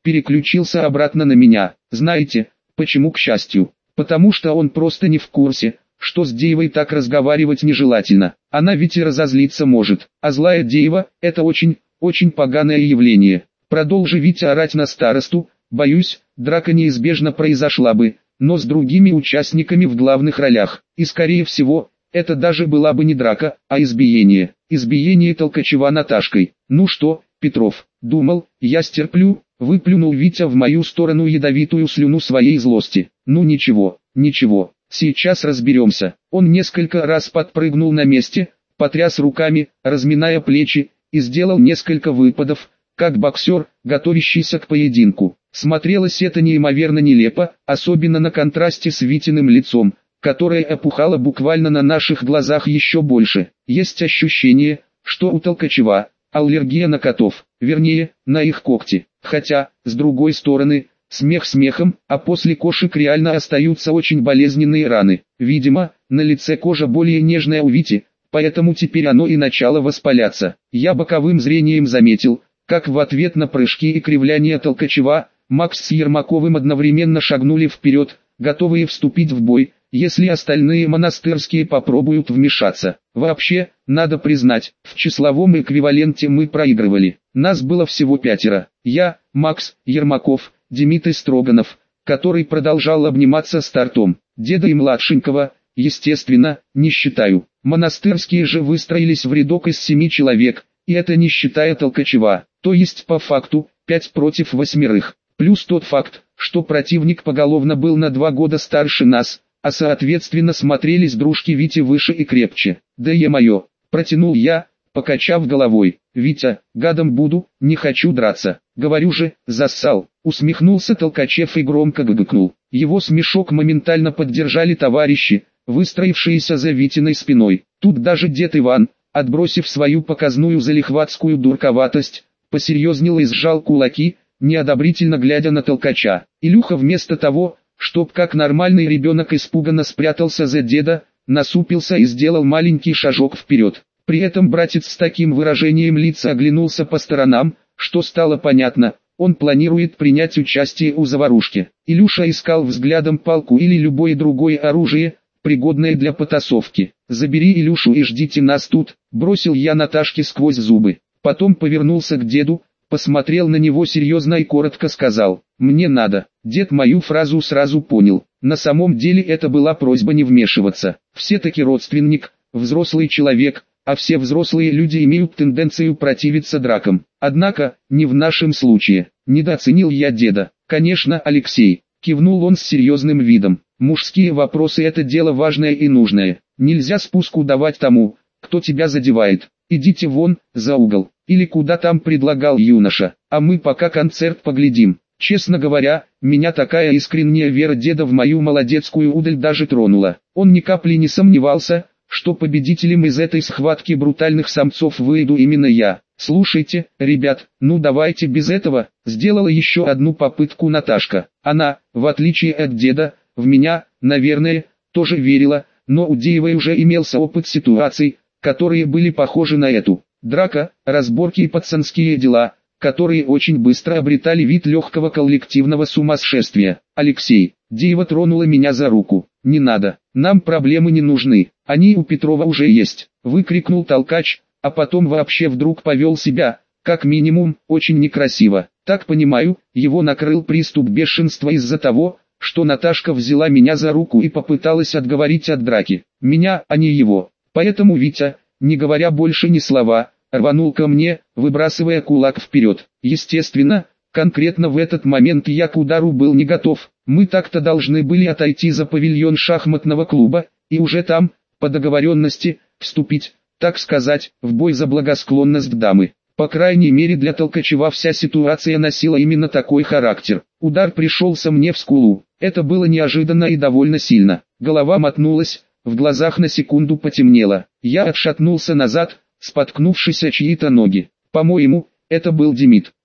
переключился обратно на меня. Знаете, почему к счастью? Потому что он просто не в курсе, что с Деевой так разговаривать нежелательно. Она ведь и разозлиться может, а злая Деева – это очень, очень поганое явление. Продолжи Витя орать на старосту, боюсь, драка неизбежно произошла бы, но с другими участниками в главных ролях. И скорее всего, это даже была бы не драка, а избиение. Избиение Толкачева Наташкой. Ну что, Петров, думал, я стерплю, выплюнул Витя в мою сторону ядовитую слюну своей злости. Ну ничего, ничего, сейчас разберемся. Он несколько раз подпрыгнул на месте, потряс руками, разминая плечи, и сделал несколько выпадов, как боксер, готовящийся к поединку. Смотрелось это неимоверно нелепо, особенно на контрасте с Витиным лицом, которое опухало буквально на наших глазах еще больше. Есть ощущение, что у Толкачева аллергия на котов, вернее, на их когти. Хотя, с другой стороны, смех смехом, а после кошек реально остаются очень болезненные раны. Видимо, на лице кожа более нежная у Вити, поэтому теперь оно и начало воспаляться. Я боковым зрением заметил, как в ответ на прыжки и кривляния Толкачева, Макс с Ермаковым одновременно шагнули вперед, готовые вступить в бой, если остальные монастырские попробуют вмешаться. Вообще, надо признать, в числовом эквиваленте мы проигрывали. Нас было всего 5. Я, Макс, Ермаков, Демид и Строганов, который продолжал обниматься с тортом. Деда и младшенького, естественно, не считаю. Монастырские же выстроились в рядок из 7 человек, и это не считая Толкачева, то есть по факту 5 против 8. Плюс тот факт, что противник поголовно был на 2 года старше нас, а соответственно смотрелись дружки Вити выше и крепче. Да е-мое, протянул я, покачав головой. Витя, гадом буду, не хочу драться. Говорю же, зассал. Усмехнулся Толкачев и громко гыгыкнул. Его смешок моментально поддержали товарищи, выстроившиеся за Витиной спиной. Тут даже дед Иван, отбросив свою показную залихватскую дурковатость, посерьезнел и сжал кулаки, неодобрительно глядя на Толкача. Илюха вместо того, чтоб как нормальный ребенок испуганно спрятался за деда, насупился и сделал маленький шажок вперед. При этом братец с таким выражением лица оглянулся по сторонам, что стало понятно, он планирует принять участие у заварушки. Илюша искал взглядом палку или любое другое оружие, пригодное для потасовки. «Забери Илюшу и ждите нас тут», — бросил я Наташке сквозь зубы. Потом повернулся к деду, посмотрел на него серьезно и коротко сказал: «Мне надо». Дед мою фразу сразу понял. На самом деле это была просьба не вмешиваться. Все-таки родственник, взрослый человек, а все взрослые люди имеют тенденцию противиться дракам. Однако, не в нашем случае. Недооценил я деда. «Конечно, Алексей», — кивнул он с серьезным видом. «Мужские вопросы — это дело важное и нужное. Нельзя спуску давать тому, кто тебя задевает. Идите вон, за угол, или куда там предлагал юноша, а мы пока концерт поглядим». Честно говоря, меня такая искренняя вера деда в мою молодецкую удаль даже тронула. Он ни капли не сомневался, что победителем из этой схватки брутальных самцов выйду именно я. «Слушайте, ребят, ну давайте без этого», — сделала еще одну попытку Наташка. Она, в отличие от деда, в меня, наверное, тоже верила, но у Деевой уже имелся опыт ситуаций, которые были похожи на эту. Драка, разборки и пацанские дела, которые очень быстро обретали вид легкого коллективного сумасшествия. «Алексей», — Деева тронула меня за руку. «Не надо, нам проблемы не нужны, они у Петрова уже есть», — выкрикнул Толкач, а потом вообще вдруг повел себя, как минимум, очень некрасиво. Так понимаю, его накрыл приступ бешенства из-за того, что Наташка взяла меня за руку и попыталась отговорить от драки. Меня, а не его. Поэтому Витя, не говоря больше ни слова, рванул ко мне, выбрасывая кулак вперед. Естественно, конкретно в этот момент я к удару был не готов. Мы так-то должны были отойти за павильон шахматного клуба, и уже там, по договоренности, вступить, так сказать, в бой за благосклонность дамы. По крайней мере для Толкачева вся ситуация носила именно такой характер. Удар пришелся мне в скулу. Это было неожиданно и довольно сильно. Голова мотнулась, в глазах на секунду потемнело. Я отшатнулся назад, споткнувшись о чьи-то ноги. По-моему, это был Демид.